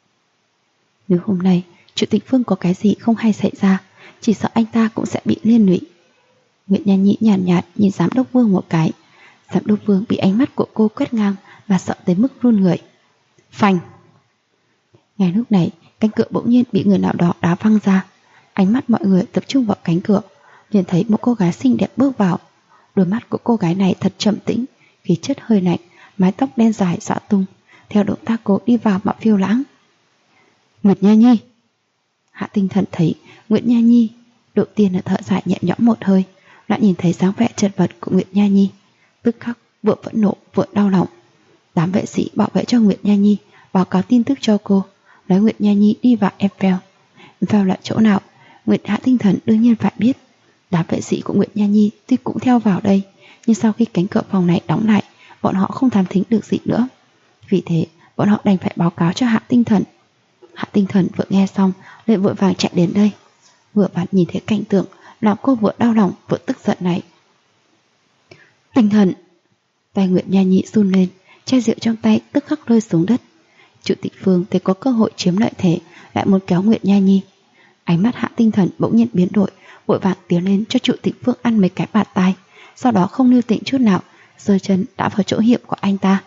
Nếu hôm nay Triệu Tịch Phương có cái gì không hay xảy ra, chỉ sợ anh ta cũng sẽ bị liên lụy. Nguyệt Nha Nhi nhàn nhạt nhìn giám đốc Vương một cái. Giám đốc Vương bị ánh mắt của cô quét ngang và sợ tới mức run người. Phanh! Ngay lúc này, cánh cửa bỗng nhiên bị người nào đó đá văng ra. Ánh mắt mọi người tập trung vào cánh cửa, liền thấy một cô gái xinh đẹp bước vào. Đôi mắt của cô gái này thật trầm tĩnh, khí chất hơi lạnh, mái tóc đen dài xõa tung. Theo động tác cô đi vào mà phiêu lãng. Nguyệt Nha Nhi! Hạ Tinh Thần thấy Nguyệt Nha Nhi, đầu tiên là thở dài nhẹ nhõm một hơi, lại nhìn thấy dáng vẻ chật vật của Nguyệt Nha Nhi, tức khắc vừa phẫn nộ vừa đau lòng. Đám vệ sĩ bảo vệ cho Nguyệt Nha Nhi báo cáo tin tức cho cô, nói Nguyệt Nha Nhi đi vào Eiffel. Eiffel là chỗ nào? Hạ Tinh Thần đương nhiên phải biết. Đám vệ sĩ của Nguyệt Nha Nhi tuy cũng theo vào đây, nhưng sau khi cánh cửa phòng này đóng lại, bọn họ không thám thính được gì nữa. Vì thế, bọn họ đành phải báo cáo cho Hạ Tinh Thần. Hạ Tinh Thần vừa nghe xong liền vội vàng chạy đến đây. Vừa vặn nhìn thấy cảnh tượng làm cô vừa đau lòng vừa tức giận này. Tinh Thần! Tay Nguyệt Nha Nhi run lên, chai rượu trong tay tức khắc rơi xuống đất. Triệu Tịch Phương thấy có cơ hội chiếm lợi thế, lại muốn kéo Nguyệt Nha Nhi. Ánh mắt Hạ Tinh Thần bỗng nhiên biến đổi, vội vàng tiến lên cho Triệu Tịch Phương ăn mấy cái bạt tai, sau đó không lưu tình chút nào, giơ chân đã vào chỗ hiểm của anh ta.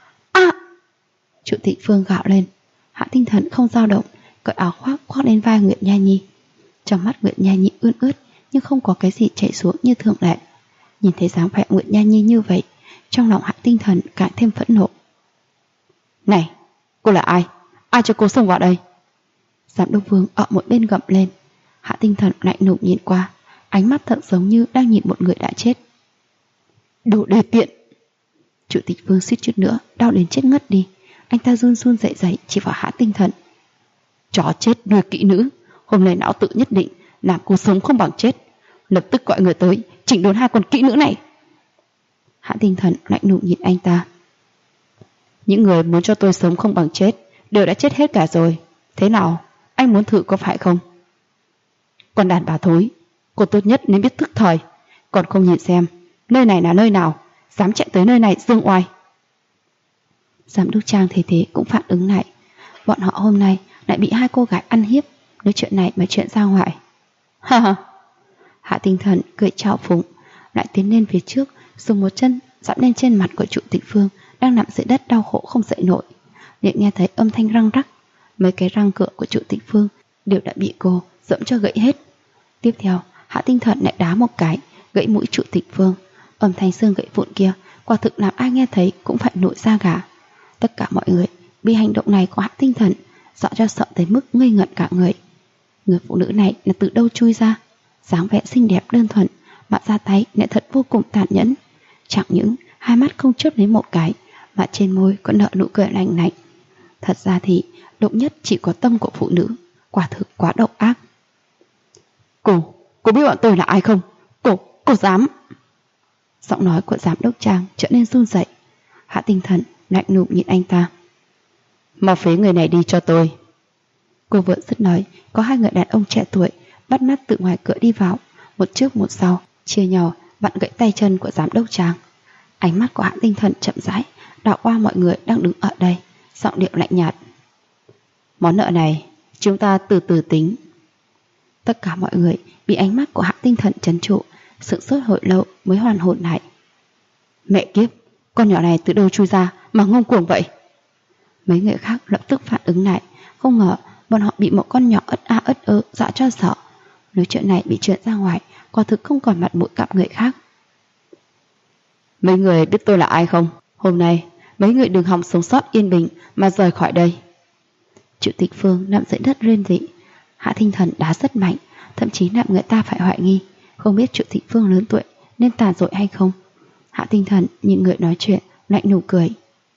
Triệu Tịch Phương gào lên. Hạ Tinh Thần không dao động, cởi áo khoác khoác lên vai Nguyệt Nha Nhi. Trong mắt Nguyệt Nha Nhi ươn ướt, nhưng không có cái gì chảy xuống như thường lệ. Nhìn thấy dáng vẻ Nguyệt Nha Nhi như vậy, trong lòng Hạ Tinh Thần càng thêm phẫn nộ. Này, cô là ai? Ai cho cô xông vào đây? Giám đốc Vương ở một bên gầm lên. Hạ Tinh Thần lạnh lùng nhìn qua, ánh mắt thật giống như đang nhìn một người đã chết. Đồ đề tiện! Triệu Tịch Phương suýt chút nữa đau đến chết ngất đi. Anh ta run run dậy dậy chỉ vào Hạ Tinh Thần. Chó chết nuôi kỹ nữ, hôm nay não tự nhất định làm cô sống không bằng chết. Lập tức gọi người tới chỉnh đốn hai con kỹ nữ này. Hạ Tinh Thần lạnh lùng nhìn anh ta. Những người muốn cho tôi sống không bằng chết đều đã chết hết cả rồi, Thế nào, anh muốn thử có phải không? Còn đàn bà thối, cô tốt nhất nên biết thức thời, còn không nhìn xem nơi này là nơi nào, dám chạy tới nơi này dương oai. Giám đốc Trang thấy thế cũng phản ứng lại. Bọn họ hôm nay lại bị hai cô gái ăn hiếp, nói chuyện này mà chuyện ra ngoài. Ha ha. Hạ Tinh Thần cười trào phúng, lại tiến lên phía trước, dùng một chân dẫm lên trên mặt của Trụ Tịch Phương đang nằm dưới đất đau khổ không dậy nổi. Liền nghe thấy âm thanh răng rắc, mấy cái răng cửa của Trụ Tịch Phương đều đã bị cô dẫm cho gãy hết. Tiếp theo, Hạ Tinh Thần lại đá một cái, gãy mũi Trụ Tịch Phương. Âm thanh xương gãy vụn kia quả thực làm ai nghe thấy cũng phải nổi da gà. Tất cả mọi người bị hành động này của Hạ Tinh Thần dọa cho sợ tới mức ngây ngẩn cả người. Người phụ nữ này là từ đâu chui ra? Dáng vẻ xinh đẹp đơn thuần mà ra tay lại thật vô cùng tàn nhẫn. Chẳng những hai mắt không chớp lấy một cái mà trên môi còn nở nụ cười lạnh lạnh. Thật ra thì độc nhất chỉ có tâm của phụ nữ, quả thực quá độc ác. Cô biết bọn tôi là ai không? Cô dám. Giọng nói của giám đốc Trang trở nên run rẩy. Hạ Tinh Thần lạnh lùng nhìn anh ta. Mau phế người này đi cho tôi. Cô vừa dứt nói, có hai người đàn ông trẻ tuổi bắt mắt từ ngoài cửa đi vào, một trước một sau, chia nhau vặn gãy tay chân của giám đốc Trang. Ánh mắt của Hạ Tinh Thần chậm rãi đảo qua mọi người đang đứng ở đây, giọng điệu lạnh nhạt. Món nợ này chúng ta từ từ tính. Tất cả mọi người bị ánh mắt của Hạ Tinh Thần trấn trụ, sững sốt hồi lâu mới hoàn hồn lại. Mẹ kiếp, con nhỏ này từ đâu chui ra mà ngông cuồng vậy? Mấy người khác lập tức phản ứng lại, không ngờ bọn họ bị một con nhỏ ất a ất ơ dọa cho sợ. Nếu chuyện này bị truyền ra ngoài, quả thực không còn mặt mũi gặp người khác. Mấy người biết tôi là ai không? Hôm nay mấy người đừng hòng sống sót yên bình mà rời khỏi đây. Chủ tịch Phương nằm dưới đất rên rỉ. Hạ Tinh Thần đá rất mạnh, thậm chí làm người ta phải hoài nghi, không biết Chủ tịch Phương lớn tuổi nên tàn dội hay không. Hạ Tinh Thần nhìn người nói chuyện lạnh nụ cười.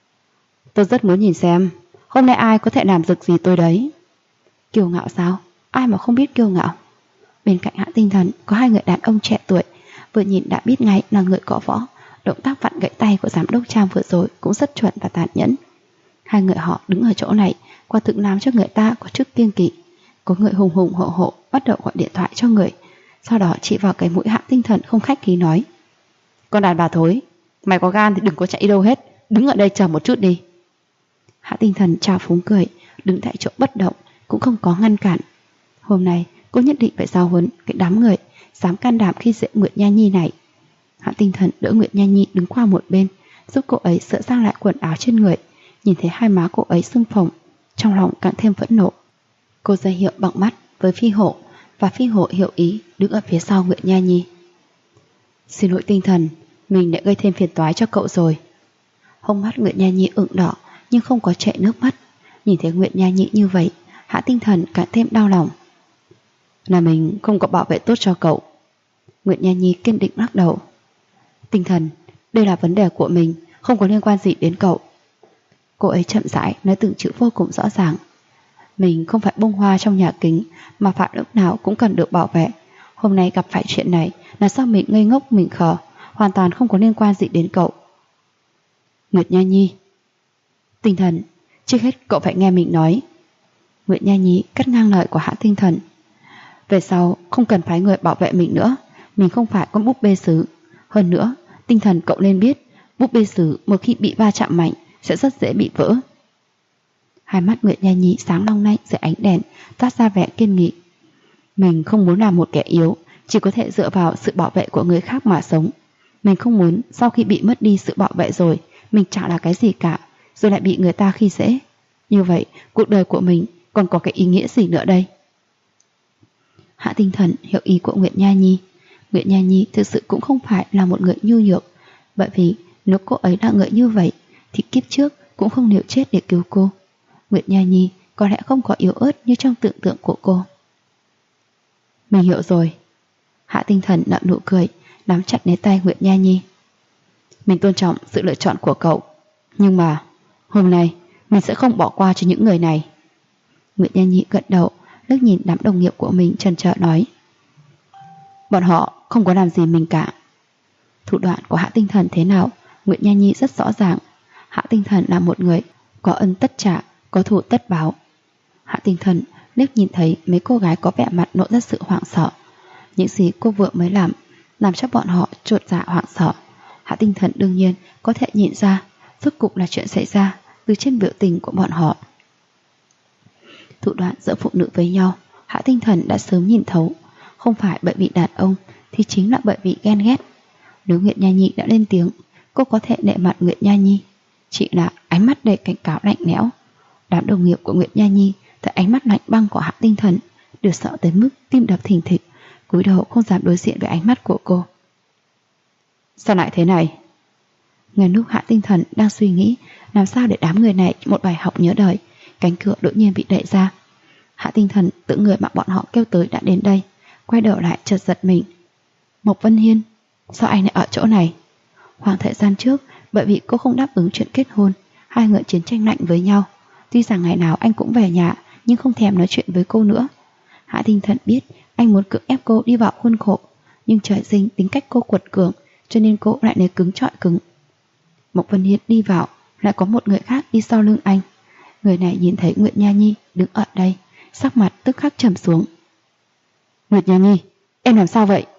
Tôi rất muốn nhìn xem hôm nay ai có thể làm được gì tôi đấy. Kiêu ngạo sao? Ai mà không biết kiêu ngạo. Bên cạnh Hạ Tinh Thần có hai người đàn ông trẻ tuổi, vừa nhìn đã biết ngay là người có võ. Động tác vặn gãy tay của giám đốc Trang vừa rồi cũng rất chuẩn và tàn nhẫn. Hai người họ đứng ở chỗ này quả thực làm cho người ta có chút kiêng kỵ. Có người hùng hùng hổ hổ bắt đầu gọi điện thoại cho người, sau đó chỉ vào cái mũi Hạ Tinh Thần không khách khí nói. Con đàn bà thối, mày có gan thì đừng có chạy đâu hết, đứng ở đây chờ một chút đi. Hạ Tinh Thần trào phúng cười, đứng tại chỗ bất động, cũng không có ngăn cản. Hôm nay cô nhất định phải giao huấn cái đám người dám can đảm khi dễ Nguyệt Nha Nhi này. Hạ Tinh Thần đỡ Nguyệt Nha Nhi đứng qua một bên, giúp cô ấy sửa sang lại quần áo trên người. Nhìn thấy hai má cô ấy sưng phồng, trong lòng càng thêm phẫn nộ. Cô ra hiệu bằng mắt với Phi Hổ, và Phi Hổ hiểu ý đứng ở phía sau Nguyệt Nha Nhi. Xin lỗi Tinh Thần, mình đã gây thêm phiền toái cho cậu rồi. Hốc mắt Nguyệt Nha Nhi ửng đỏ nhưng không có chảy nước mắt. Nhìn thấy Nguyệt Nha Nhi như vậy, Hạ Tinh Thần càng thêm đau lòng. Là mình không có bảo vệ tốt cho cậu. Nguyệt Nha Nhi kiên định lắc đầu. Tinh Thần, đây là vấn đề của mình, không có liên quan gì đến cậu. Cô ấy chậm rãi nói từng chữ vô cùng rõ ràng. Mình không phải bông hoa trong nhà kính mà phải lúc nào cũng cần được bảo vệ. Hôm nay gặp phải chuyện này là do mình ngây ngốc mình khờ, hoàn toàn không có liên quan gì đến cậu. Nguyệt Nha Nhi. Tinh Thần, trước hết cậu phải nghe mình nói. Nguyệt Nha Nhi cắt ngang lời của Hạ Tinh Thần. Về sau không cần phái người bảo vệ mình nữa, mình không phải con búp bê sứ. Hơn nữa, Tinh Thần cậu nên biết, búp bê sứ một khi bị va chạm mạnh sẽ rất dễ bị vỡ. Hai mắt Nguyệt Nha Nhi sáng long lanh dưới ánh đèn, phát ra vẻ kiên nghị. Mình không muốn làm một kẻ yếu, chỉ có thể dựa vào sự bảo vệ của người khác mà sống. Mình không muốn sau khi bị mất đi sự bảo vệ rồi, mình chẳng là cái gì cả, rồi lại bị người ta khi dễ. Như vậy, cuộc đời của mình còn có cái ý nghĩa gì nữa đây? Hạ Tinh Thần hiểu ý của Nguyệt Nha Nhi. Nguyệt Nha Nhi thực sự cũng không phải là một người nhu nhược, bởi vì nếu cô ấy là người như vậy thì kiếp trước cũng không liều chết để cứu cô. Nguyệt Nha Nhi có lẽ không có yếu ớt như trong tưởng tượng của cô. Mình hiểu rồi. Hạ Tinh Thần nở nụ cười, nắm chặt lấy tay Nguyệt Nha Nhi. Mình tôn trọng sự lựa chọn của cậu, nhưng mà hôm nay mình sẽ không bỏ qua cho những người này. Nguyệt Nha Nhi gật đầu, liếc nhìn đám đồng nghiệp của mình chần chờ nói. Bọn họ không có làm gì mình cả. Thủ đoạn của Hạ Tinh Thần thế nào, Nguyệt Nha Nhi rất rõ ràng. Hạ Tinh Thần là một người có ân tất trả, có thù tất báo. Hạ Tinh Thần liếc nhìn thấy mấy cô gái có vẻ mặt lộ ra sự hoảng sợ. Những gì cô vừa mới làm cho bọn họ chột dạ hoảng sợ. Hạ Tinh Thần đương nhiên có thể nhìn ra rốt cục là chuyện xảy ra từ trên biểu tình của bọn họ. Thủ đoạn giữa phụ nữ với nhau, Hạ Tinh Thần đã sớm nhìn thấu. Không phải bởi vì đàn ông thì chính là bởi vì ghen ghét. Nếu Nguyệt Nha Nhi đã lên tiếng, cô có thể nể mặt Nguyệt Nha Nhi. Chỉ là ánh mắt đầy cảnh cáo lạnh lẽo. Đám đồng nghiệp của Nguyệt Nha Nhi thấy ánh mắt lạnh băng của Hạ Tinh Thần đều sợ tới mức tim đập thình thịch, cúi đầu không dám đối diện với ánh mắt của cô. Sao lại thế này? Ngay lúc Hạ Tinh Thần đang suy nghĩ làm sao để đám người này một bài học nhớ đời, cánh cửa đột nhiên bị đẩy ra. Hạ Tinh Thần tự người mà bọn họ kêu tới đã đến đây, quay đầu lại chợt giật mình. Mộc Vân Hiên, sao anh lại ở chỗ này? Khoảng thời gian trước, bởi vì cô không đáp ứng chuyện kết hôn, hai người chiến tranh lạnh với nhau. Tuy rằng ngày nào anh cũng về nhà, nhưng không thèm nói chuyện với cô nữa. Hạ Tinh Thần biết anh muốn cưỡng ép cô đi vào khuôn khổ, nhưng trời sinh tính cách cô quật cường, cho nên cô lại lấy cứng trọi cứng. Mộc Vân Hiên đi vào, lại có một người khác đi sau lưng anh. Người này nhìn thấy Nguyệt Nha Nhi đứng ở đây, sắc mặt tức khắc trầm xuống. Nguyệt Nha Nhi, em làm sao vậy?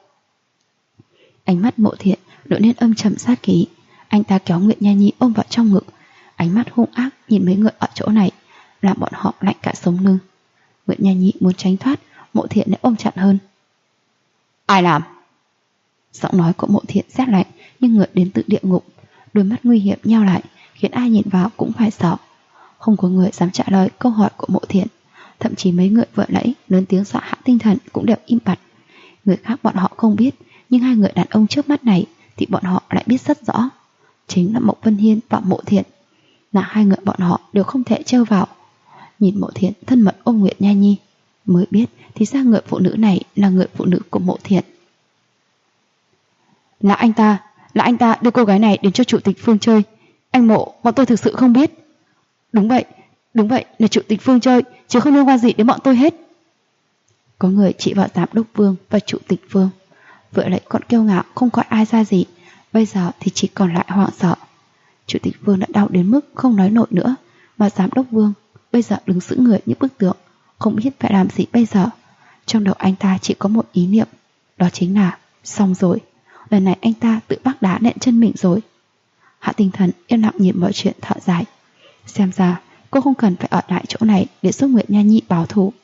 Ánh mắt Mộ Thiện đột nhiên âm trầm sát khí. Anh ta kéo Nguyệt Nha Nhi ôm vào trong ngực, ánh mắt hung ác nhìn mấy người ở chỗ này, làm bọn họ lạnh cả sống lưng. Nguyệt Nha Nhi muốn tránh thoát, Mộ Thiện lại ôm chặt hơn. Ai làm? Giọng nói của Mộ Thiện rét lạnh nhưng ngợi đến từ địa ngục, đôi mắt nguy hiểm nheo lại, khiến ai nhìn vào cũng phải sợ. Không có người dám trả lời câu hỏi của Mộ Thiện, thậm chí mấy người vừa nãy lớn tiếng dọa Hạ Tinh Thần cũng đều im bặt. Người khác bọn họ không biết, nhưng hai người đàn ông trước mắt này thì bọn họ lại biết rất rõ. Chính là Mộc Vân Hiên và Mộ Thiện, là hai người bọn họ đều không thể trêu vào. Nhìn Mộ Thiện thân mật ôm Nguyệt Nha Nhi, mới biết thì ra người phụ nữ này là người phụ nữ của Mộ Thiện. Là anh ta đưa cô gái này đến cho chủ tịch Phương chơi. Anh Mộ, bọn tôi thực sự không biết. Đúng vậy, là chủ tịch Phương chơi, chứ không liên quan gì đến bọn tôi hết. Có người chỉ vào giám đốc Vương và chủ tịch Vương. Vừa lại còn kiêu ngạo không coi ai ra gì, bây giờ thì chỉ còn lại hoảng sợ. Chủ tịch Vương đã đau đến mức không nói nổi nữa, mà giám đốc Vương bây giờ đứng sững người như bức tượng, không biết phải làm gì bây giờ. Trong đầu anh ta chỉ có một ý niệm, đó chính là xong rồi, lần này anh ta tự bắt đá nện chân mình rồi. Hạ Tinh Thần yên lặng nhìn mọi chuyện thở dài. Xem ra cô không cần phải ở lại chỗ này để giúp Nguyệt Nha Nhi báo thù.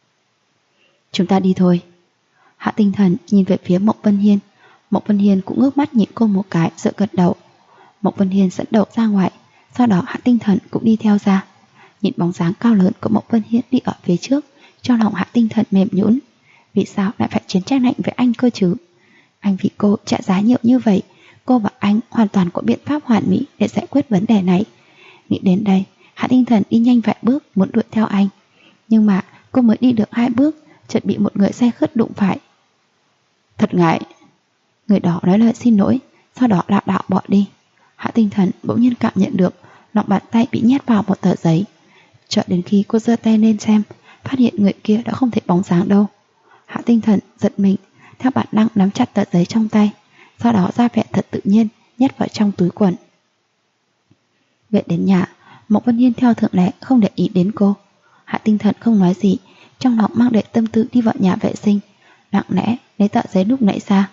Chúng ta đi thôi. Hạ Tinh Thần nhìn về phía Mộc Vân Hiên. Mộc Vân Hiên cũng ngước mắt nhìn cô một cái rồi gật đầu. Mộc Vân Hiên dẫn đầu ra ngoài, sau đó Hạ Tinh Thần cũng đi theo ra. Nhìn bóng dáng cao lớn của Mộc Vân Hiên đi ở phía trước, trong lòng Hạ Tinh Thần mềm nhũn. Vì sao lại phải chiến tranh lạnh với anh cơ chứ? Anh vì cô trả giá nhiều như vậy, cô và anh hoàn toàn có biện pháp hoàn mỹ để giải quyết vấn đề này. Nghĩ đến đây, Hạ Tinh Thần đi nhanh vài bước muốn đuổi theo anh. Nhưng mà cô mới đi được 2 bước, chợt bị một người say khướt đụng phải. Thật ngại. Người đó nói lời xin lỗi, sau đó lảo đảo bỏ đi. Hạ Tinh Thần bỗng nhiên cảm nhận được lòng bàn tay bị nhét vào một tờ giấy. Cho đến khi cô giơ tay lên xem, phát hiện người kia đã không thấy bóng dáng đâu. Hạ Tinh Thần giật mình, theo bản năng nắm chặt tờ giấy trong tay, sau đó ra vẻ thật tự nhiên nhét vào trong túi quần. Về đến nhà, Mộc Vân Hiên theo thường lệ không để ý đến cô. Hạ Tinh Thần không nói gì, trong lòng mang đầy tâm tư đi vào nhà vệ sinh, lặng lẽ lấy tờ giấy lúc nãy ra.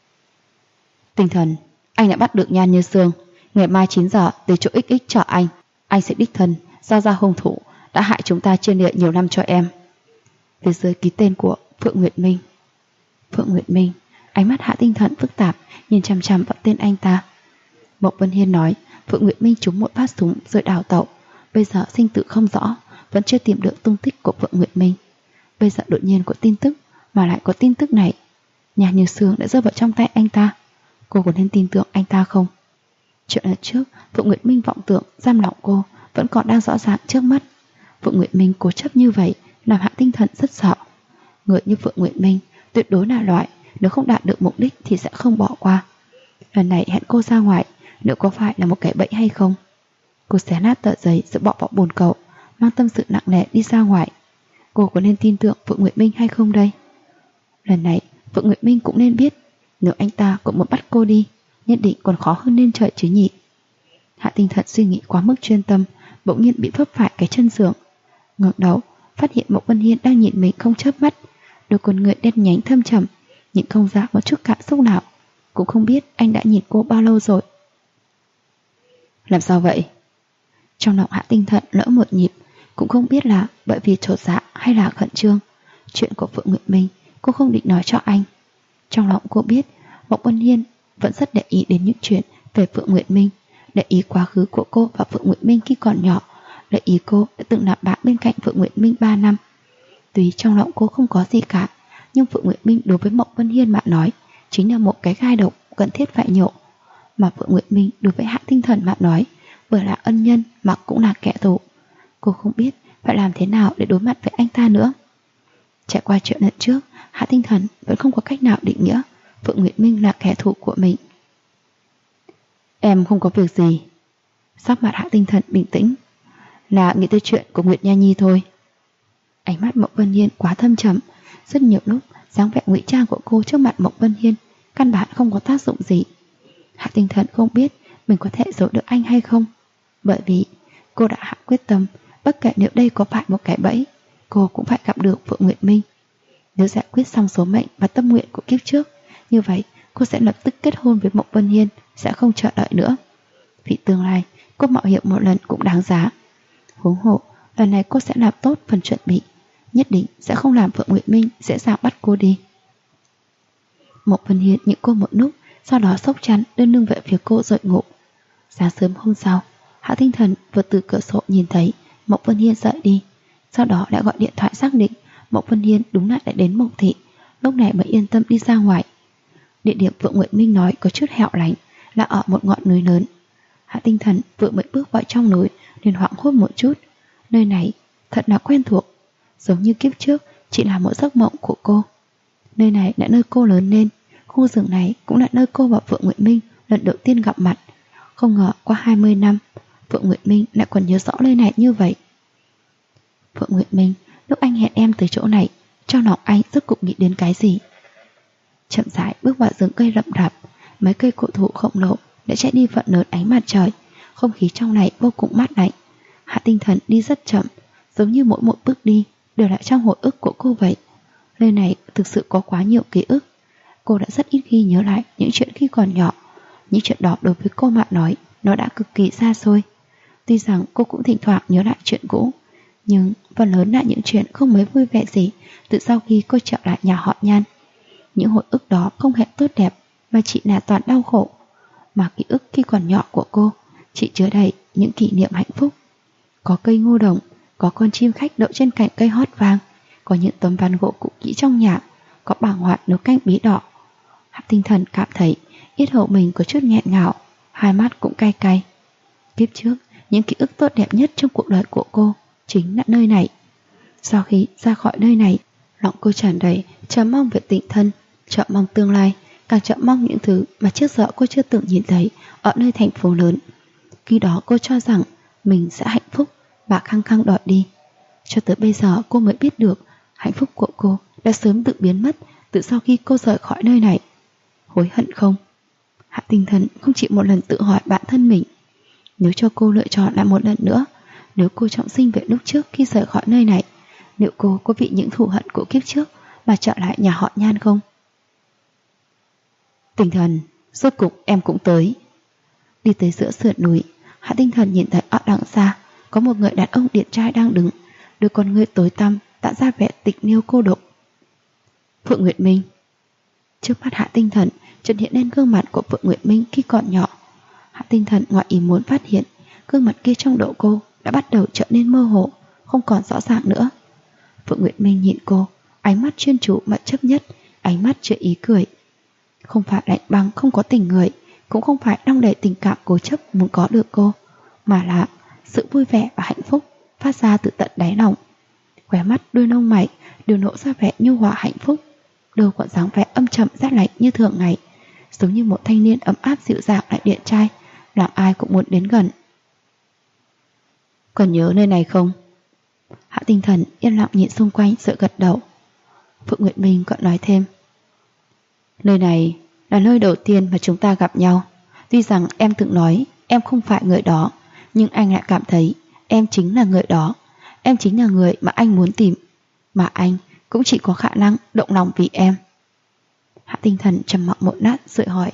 Tinh Thần, anh đã bắt được Nhan Như Sương. Ngày mai 9 giờ tới chỗ XX chờ anh. Anh sẽ đích thân giao ra hung thủ đã hại chúng ta trên địa nhiều năm cho em. Phía dưới ký tên của Phượng Nguyệt Minh. Phượng Nguyệt Minh. Ánh mắt Hạ Tinh Thần phức tạp nhìn chằm chằm vào tên anh ta. Mộc Vân Hiên nói Phượng Nguyệt Minh trúng một phát súng rồi đào tẩu, bây giờ sinh tử không rõ, vẫn chưa tìm được tung tích của Phượng Nguyệt Minh. Bây giờ đột nhiên có tin tức, mà lại có tin tức này, Nhan Như Sương đã rơi vào trong tay anh ta. Cô có nên tin tưởng anh ta không? Chuyện lần trước Phượng Nguyệt Minh vọng tưởng giam lỏng cô vẫn còn đang rõ ràng trước mắt. Phượng Nguyệt Minh cố chấp như vậy làm Hạ Tinh Thần rất sợ. Người như Phượng Nguyệt Minh tuyệt đối là loại nếu không đạt được mục đích thì sẽ không bỏ qua. Lần này hẹn cô ra ngoài, liệu có phải là một kẻ bẫy hay không? Cô xé nát tờ giấy rồi bỏ vào bồn cầu, mang tâm sự nặng nề đi ra ngoài. Cô có nên tin tưởng Phượng Nguyệt Minh hay không đây? Lần này Phượng Nguyệt Minh cũng nên biết, nếu anh ta cũng muốn bắt cô đi, nhất định còn khó hơn lên trời chứ nhỉ. Hạ Tinh Thần suy nghĩ quá mức chuyên tâm, bỗng nhiên bị vấp phải cái chân giường. Ngẩng đầu, phát hiện Mộc Vân Hiên đang nhìn mình không chớp mắt, đôi con người đen nhánh thâm trầm, nhìn không ra một chút cảm xúc nào. Cũng không biết anh đã nhìn cô bao lâu rồi. Làm sao vậy? Trong lòng Hạ Tinh Thần lỡ một nhịp, cũng không biết là bởi vì chột dạ hay là khẩn trương. Chuyện của Phượng Nguyệt Minh cô không định nói cho anh. Trong lòng cô biết Mộc Vân Hiên vẫn rất để ý đến những chuyện về Phượng Nguyệt Minh, để ý quá khứ của cô và Phượng Nguyệt Minh khi còn nhỏ, để ý cô đã từng làm bạn bên cạnh Phượng Nguyệt Minh 3 năm. Tuy trong lòng cô không có gì cả, nhưng Phượng Nguyệt Minh đối với Mộc Vân Hiên mà nói chính là một cái gai độc cần thiết phải nhổ. Mà Phượng Nguyệt Minh đối với Hạ Tinh Thần mà nói vừa là ân nhân mà cũng là kẻ thù. Cô không biết phải làm thế nào để đối mặt với anh ta nữa. Trải qua chuyện lần trước, Hạ Tinh Thần vẫn không có cách nào định nghĩa Phượng Nguyệt Minh là kẻ thù của mình. Em không có việc gì. Sắc mặt Hạ Tinh Thần bình tĩnh. Là nghĩ tới chuyện của Nguyệt Nha Nhi thôi. Ánh mắt Mộc Vân Hiên quá thâm trầm. Rất nhiều lúc dáng vẻ ngụy trang của cô trước mặt Mộc Vân Hiên căn bản không có tác dụng gì. Hạ Tinh Thần không biết mình có thể giấu được anh hay không, bởi vì cô đã hạ quyết tâm bất kể nếu đây có phải một cái bẫy, cô cũng phải gặp được Phượng Nguyệt Minh. Nếu giải quyết xong số mệnh và tâm nguyện của kiếp trước, như vậy cô sẽ lập tức kết hôn với Mộc Vân Hiên, sẽ không chờ đợi nữa. Vì tương lai cô mạo hiểm một lần cũng đáng giá. Huống hộ lần này cô sẽ làm tốt phần chuẩn bị, nhất định sẽ không làm Phượng Nguyệt Minh dễ dàng bắt cô đi. Mộc Vân Hiên nhìn cô một lúc, sau đó xốc chăn đưa lưng về phía cô rồi ngủ. Sáng sớm hôm sau, Hạ Tinh Thần vừa từ cửa sổ nhìn thấy Mộc Vân Hiên rời đi, sau đó đã gọi điện thoại xác định Mộc Vân Hiên đúng là đã đến Mộc Thị, lúc này mới yên tâm đi ra ngoài. Địa điểm Phượng Nguyệt Minh nói có chút hẻo lánh, là ở một ngọn núi lớn. Hạ Tinh Thần vừa mới bước vào trong núi liền hoảng hốt một chút. Nơi này thật là quen thuộc, giống như kiếp trước chỉ là một giấc mộng của cô. Nơi này là nơi cô lớn lên, khu rừng này cũng là nơi cô và Phượng Nguyệt Minh lần đầu tiên gặp mặt. Không ngờ qua 20 năm, Phượng Nguyệt Minh lại còn nhớ rõ nơi này như vậy. Phượng Nguyệt Minh, lúc anh hẹn em tới chỗ này, trong lòng anh rốt cuộc nghĩ đến cái gì? Chậm rãi bước vào rừng cây rậm rạp, mấy cây cổ thụ khổng lồ đã chạy đi phần lớn ánh mặt trời, không khí trong này vô cùng mát lạnh. Hạ Tinh Thần đi rất chậm, giống như mỗi một bước đi đều là trong hồi ức của cô vậy. Nơi này thực sự có quá nhiều ký ức. Cô đã rất ít khi nhớ lại những chuyện khi còn nhỏ. Những chuyện đó đối với cô mà nói nó đã cực kỳ xa xôi. Tuy rằng cô cũng thỉnh thoảng nhớ lại chuyện cũ, nhưng phần lớn là những chuyện không mấy vui vẻ gì từ sau khi cô trở lại nhà họ Nhan. Những hồi ức đó không hề tốt đẹp, mà chỉ là toàn đau khổ. Mà ký ức khi còn nhỏ của cô chỉ chứa đầy những kỷ niệm hạnh phúc. Có cây ngô đồng, có con chim khách đậu trên cành cây hót vang, có những tấm ván gỗ cũ kỹ trong nhà, có bảng hoạt nấu canh bí đỏ. Hạ Tinh Thần cảm thấy yết hầu mình có chút nghẹn ngào, hai mắt cũng cay cay. Kiếp trước, những ký ức tốt đẹp nhất trong cuộc đời của cô chính là nơi này. Sau khi ra khỏi nơi này, lòng cô tràn đầy chờ mong về tình thân, chờ mong tương lai, càng chờ mong những thứ mà trước giờ cô chưa từng nhìn thấy ở nơi thành phố lớn. Khi đó cô cho rằng mình sẽ hạnh phúc và khăng khăng đòi đi. Cho tới bây giờ cô mới biết được hạnh phúc của cô đã sớm tự biến mất từ sau khi cô rời khỏi nơi này. Hối hận không? Hạ Tinh Thần không chỉ một lần tự hỏi bản thân mình. Nếu cho cô lựa chọn lại một lần nữa, nếu cô trọng sinh về lúc trước khi rời khỏi nơi này, liệu cô có bị những thù hận của kiếp trước mà trở lại nhà họ Nhan không? Tinh Thần, rốt cục em cũng tới. Đi tới giữa sườn núi, Hạ Tinh Thần nhìn thấy ở đằng xa có một người đàn ông điển trai đang đứng, đôi con ngươi tối tăm tạo ra vẻ tịch liêu cô độc. Phượng Nguyệt Minh. Trước mắt Hạ Tinh Thần chợt hiện lên gương mặt của Phượng Nguyệt Minh khi còn nhỏ. Hạ Tinh Thần ngoại ý muốn phát hiện gương mặt kia trong đầu cô đã bắt đầu trở nên mơ hồ, không còn rõ ràng nữa. Phượng Nguyệt Minh nhìn cô, ánh mắt chuyên chú mà chấp nhất, ánh mắt chứa ý cười. Không phải lạnh băng không có tình người, cũng không phải đong đầy tình cảm cố chấp muốn có được cô, mà là sự vui vẻ và hạnh phúc phát ra từ tận đáy lòng. Khóe mắt đôi lông mày đều nộ ra vẻ nhu hòa hạnh phúc, đâu còn dáng vẻ âm trầm rét lạnh như thường ngày, giống như một thanh niên ấm áp dịu dàng lại điển trai, làm ai cũng muốn đến gần. Còn nhớ nơi này không? Hạ Tinh Thần yên lặng nhìn xung quanh rồi gật đầu. Phượng Nguyệt Minh còn nói thêm, nơi này là nơi đầu tiên mà chúng ta gặp nhau. Tuy rằng em từng nói em không phải người đó, nhưng anh lại cảm thấy em chính là người đó. em chính là người mà anh muốn tìm, mà anh cũng chỉ có khả năng động lòng vì em. Hạ Tinh Thần trầm mặc một lát rồi hỏi: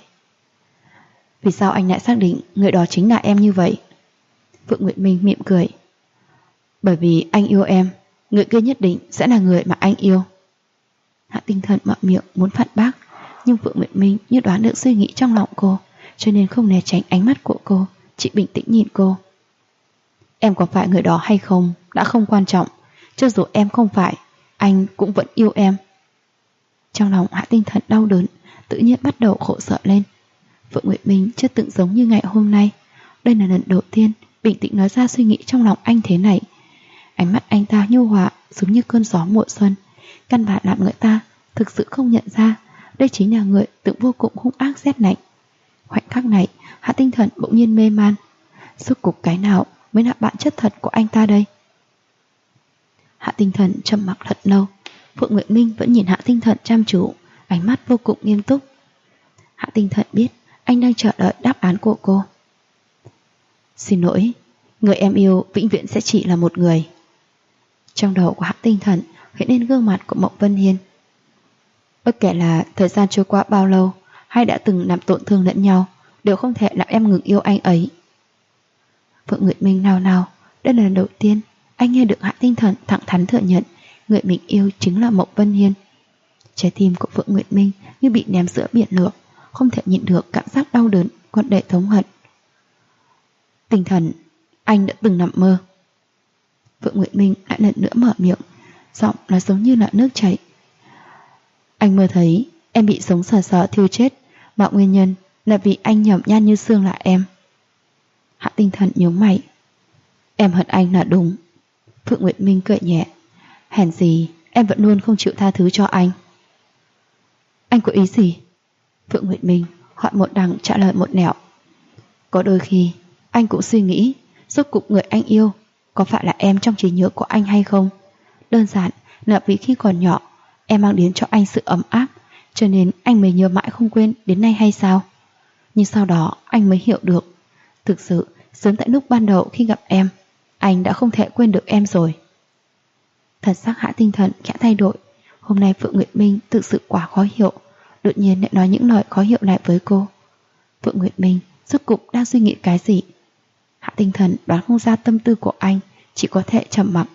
Vì sao anh lại xác định người đó chính là em như vậy? Phượng Nguyệt Minh mỉm cười: Bởi vì anh yêu em, người kia nhất định sẽ là người mà anh yêu. Hạ Tinh Thần mở miệng muốn phản bác, nhưng Phượng Nguyệt Minh như đoán được suy nghĩ trong lòng cô, cho nên không né tránh ánh mắt của cô, chỉ bình tĩnh nhìn cô. Em có phải người đó hay không đã không quan trọng, cho dù em không phải, anh cũng vẫn yêu em. Trong lòng Hạ Tinh Thần đau đớn, tự nhiên bắt đầu khổ sở lên. Phượng Nguyệt Minh chưa từng giống như ngày hôm nay, đây là lần đầu tiên bình tĩnh nói ra suy nghĩ trong lòng anh thế này. Ánh mắt anh ta nhu hòa giống như cơn gió mùa xuân, căn bản làm người ta thực sự không nhận ra đây chính là người từng vô cùng hung ác rét lạnh. Khoảnh khắc này, Hạ Tinh Thần bỗng nhiên mê man. Rốt cuộc cái nào mới là bản chất thật của anh ta đây? Hạ Tinh Thần trầm mặc thật lâu. Phượng Nguyệt Minh vẫn nhìn Hạ Tinh Thần chăm chú, ánh mắt vô cùng nghiêm túc. Hạ Tinh Thần biết anh đang chờ đợi đáp án của cô. Xin lỗi, người em yêu vĩnh viễn sẽ chỉ là một người. Trong đầu của Hạ Tinh Thần hiện lên gương mặt của Mộc Vân Hiên. Bất kể là thời gian trôi qua bao lâu hay đã từng làm tổn thương lẫn nhau, đều không thể làm em ngừng yêu anh ấy. Phượng Nguyệt Minh nào nào, đây là lần đầu tiên anh nghe được Hạ Tinh Thần thẳng thắn thừa nhận người mình yêu chính là Mộc Vân Hiên. Trái tim của Phượng Nguyệt Minh như bị ném giữa biển lửa, không thể nhịn được cảm giác đau đớn còn đầy thống hận. Tinh Thần, anh đã từng nằm mơ. Phượng Nguyệt Minh lại lần nữa mở miệng, giọng nó giống như là nước chảy. Anh mơ thấy em bị sống sờ sờ thiêu chết, mà nguyên nhân là vì anh nhầm Nhan Như Sương là em. Hạ Tinh Thần nhíu mày. Em hận anh là đúng. Phượng Nguyệt Minh cười nhẹ. Hèn gì em vẫn luôn không chịu tha thứ cho anh. Anh có ý gì? Phượng Nguyệt Minh hỏi một đằng trả lời một nẻo. Có đôi khi anh cũng suy nghĩ rốt cuộc người anh yêu có phải là em trong trí nhớ của anh hay không. Đơn giản là vì khi còn nhỏ em mang đến cho anh sự ấm áp, cho nên anh mới nhớ mãi không quên đến nay hay sao? Nhưng sau đó anh mới hiểu được, thực sự sớm tại lúc ban đầu khi gặp em, anh đã không thể quên được em rồi. Thần sắc Hạ Tinh Thần khẽ thay đổi. Hôm nay Phượng Nguyệt Minh thực sự quá khó hiểu, đột nhiên lại nói những lời khó hiểu lại với cô. Phượng Nguyệt Minh rốt cục đang suy nghĩ cái gì? Hạ Tinh Thần đoán không ra tâm tư của anh, chỉ có thể trầm mặc.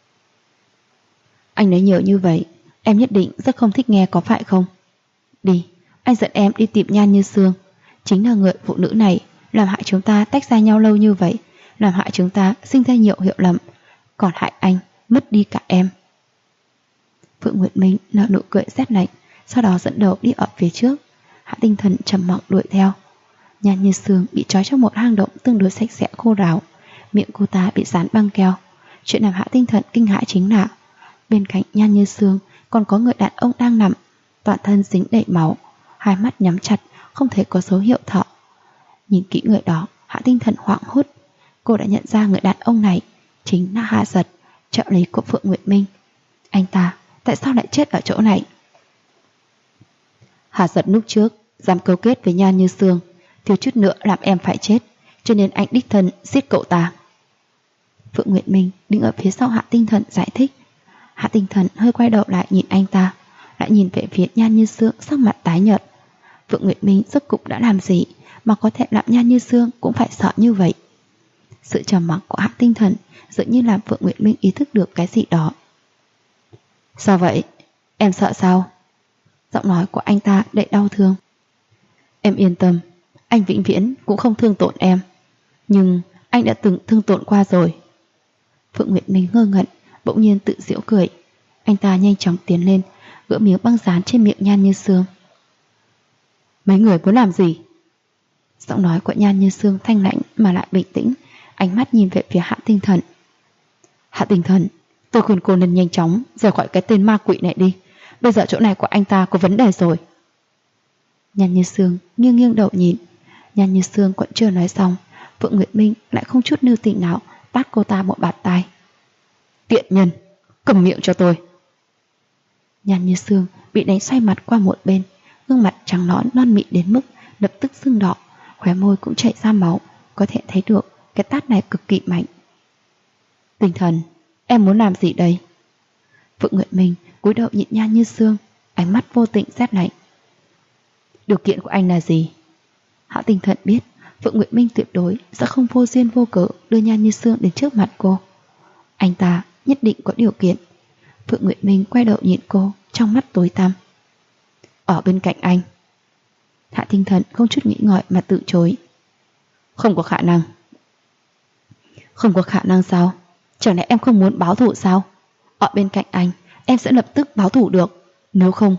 Anh nói nhiều như vậy, em nhất định rất không thích nghe có phải không? Đi, anh dẫn em đi tìm Nhan Như Sương. Chính là người phụ nữ này làm hại chúng ta tách ra nhau lâu như vậy, làm hại chúng ta sinh ra nhiều hiểu lầm, còn hại anh mất đi cả em. Phượng Nguyệt Minh nở nụ cười rét lạnh, sau đó dẫn đầu đi ở phía trước. Hạ Tinh Thần trầm mặc đuổi theo. Nhan Như Sương bị trói trong một hang động tương đối sạch sẽ khô ráo, miệng cô ta bị dán băng keo. Chuyện làm Hạ Tinh Thần kinh hãi chính là bên cạnh Nhan Như Sương còn có người đàn ông đang nằm, toàn thân dính đầy máu, hai mắt nhắm chặt, không thể có dấu hiệu thở. Nhìn kỹ người đó, Hạ Tinh Thần hoảng hốt. Cô đã nhận ra người đàn ông này chính là Hà Giật, trợ lý của Phượng Nguyệt Minh. Anh ta tại sao lại chết ở chỗ này? Hà Giật lúc trước dám cấu kết với Nhan Như Sương, thiếu chút nữa làm em phải chết, cho nên anh đích thân giết cậu ta. Phượng Nguyệt Minh đứng ở phía sau Hạ Tinh Thần giải thích. Hạ Tinh Thần hơi quay đầu lại nhìn anh ta, lại nhìn về phía Nhan Như Sương sắc mặt tái nhợt. Phượng Nguyệt Minh rốt cục đã làm gì mà có thể làm Nhan Như Sương cũng phải sợ như vậy? Sự trầm mặc của Hạ Tinh Thần dường như làm Phượng Nguyệt Minh ý thức được cái gì đó. Sao vậy? Em sợ sao? Giọng nói của anh ta đầy đau thương. Em yên tâm, anh vĩnh viễn cũng không thương tổn em, nhưng anh đã từng thương tổn qua rồi. Phượng Nguyệt Minh ngơ ngẩn, bỗng nhiên tự giễu cười. Anh ta nhanh chóng tiến lên, gỡ miếng băng dán trên miệng Nhan Như Sương. Mấy người muốn làm gì? Giọng nói của Nhan Như Sương thanh lãnh mà lại bình tĩnh, ánh mắt nhìn về phía Hạ Tinh Thần. Hạ Tinh Thần, tôi khuyên cô nên nhanh chóng rời khỏi cái tên ma quỷ này đi. Bây giờ chỗ này của anh ta có vấn đề rồi. Nhan Như Sương nghiêng nghiêng đầu nhìn. Nhan Như Sương còn chưa nói xong, Phượng Nguyệt Minh lại không chút lưu tình nào tát cô ta một bạt tai. Tiện nhân, cầm miệng cho tôi. Nhan Như Sương bị đánh xoay mặt qua một bên, gương mặt trắng nõn non mịn đến mức lập tức sưng đỏ, khóe môi cũng chảy ra máu, có thể thấy được cái tát này cực kỳ mạnh. Tinh Thần, Em muốn làm gì đây? Phượng Nguyệt Minh cúi đầu nhịn Nhan Như Sương, ánh mắt vô tình rét lạnh. Điều kiện của anh là gì? Hạ Tinh Thần biết Phượng Nguyệt Minh tuyệt đối sẽ không vô duyên vô cớ đưa Nhan Như Sương đến trước mặt cô. Anh ta nhất định có điều kiện. Phượng Nguyệt Minh quay đầu nhìn cô, trong mắt tối tăm. Ở bên cạnh anh. Hạ Tinh Thần không chút nghĩ ngợi mà từ chối. Không có khả năng. Không có khả năng sao? Chẳng lẽ em không muốn báo thù sao? Ở bên cạnh anh, em sẽ lập tức báo thù được. Nếu không...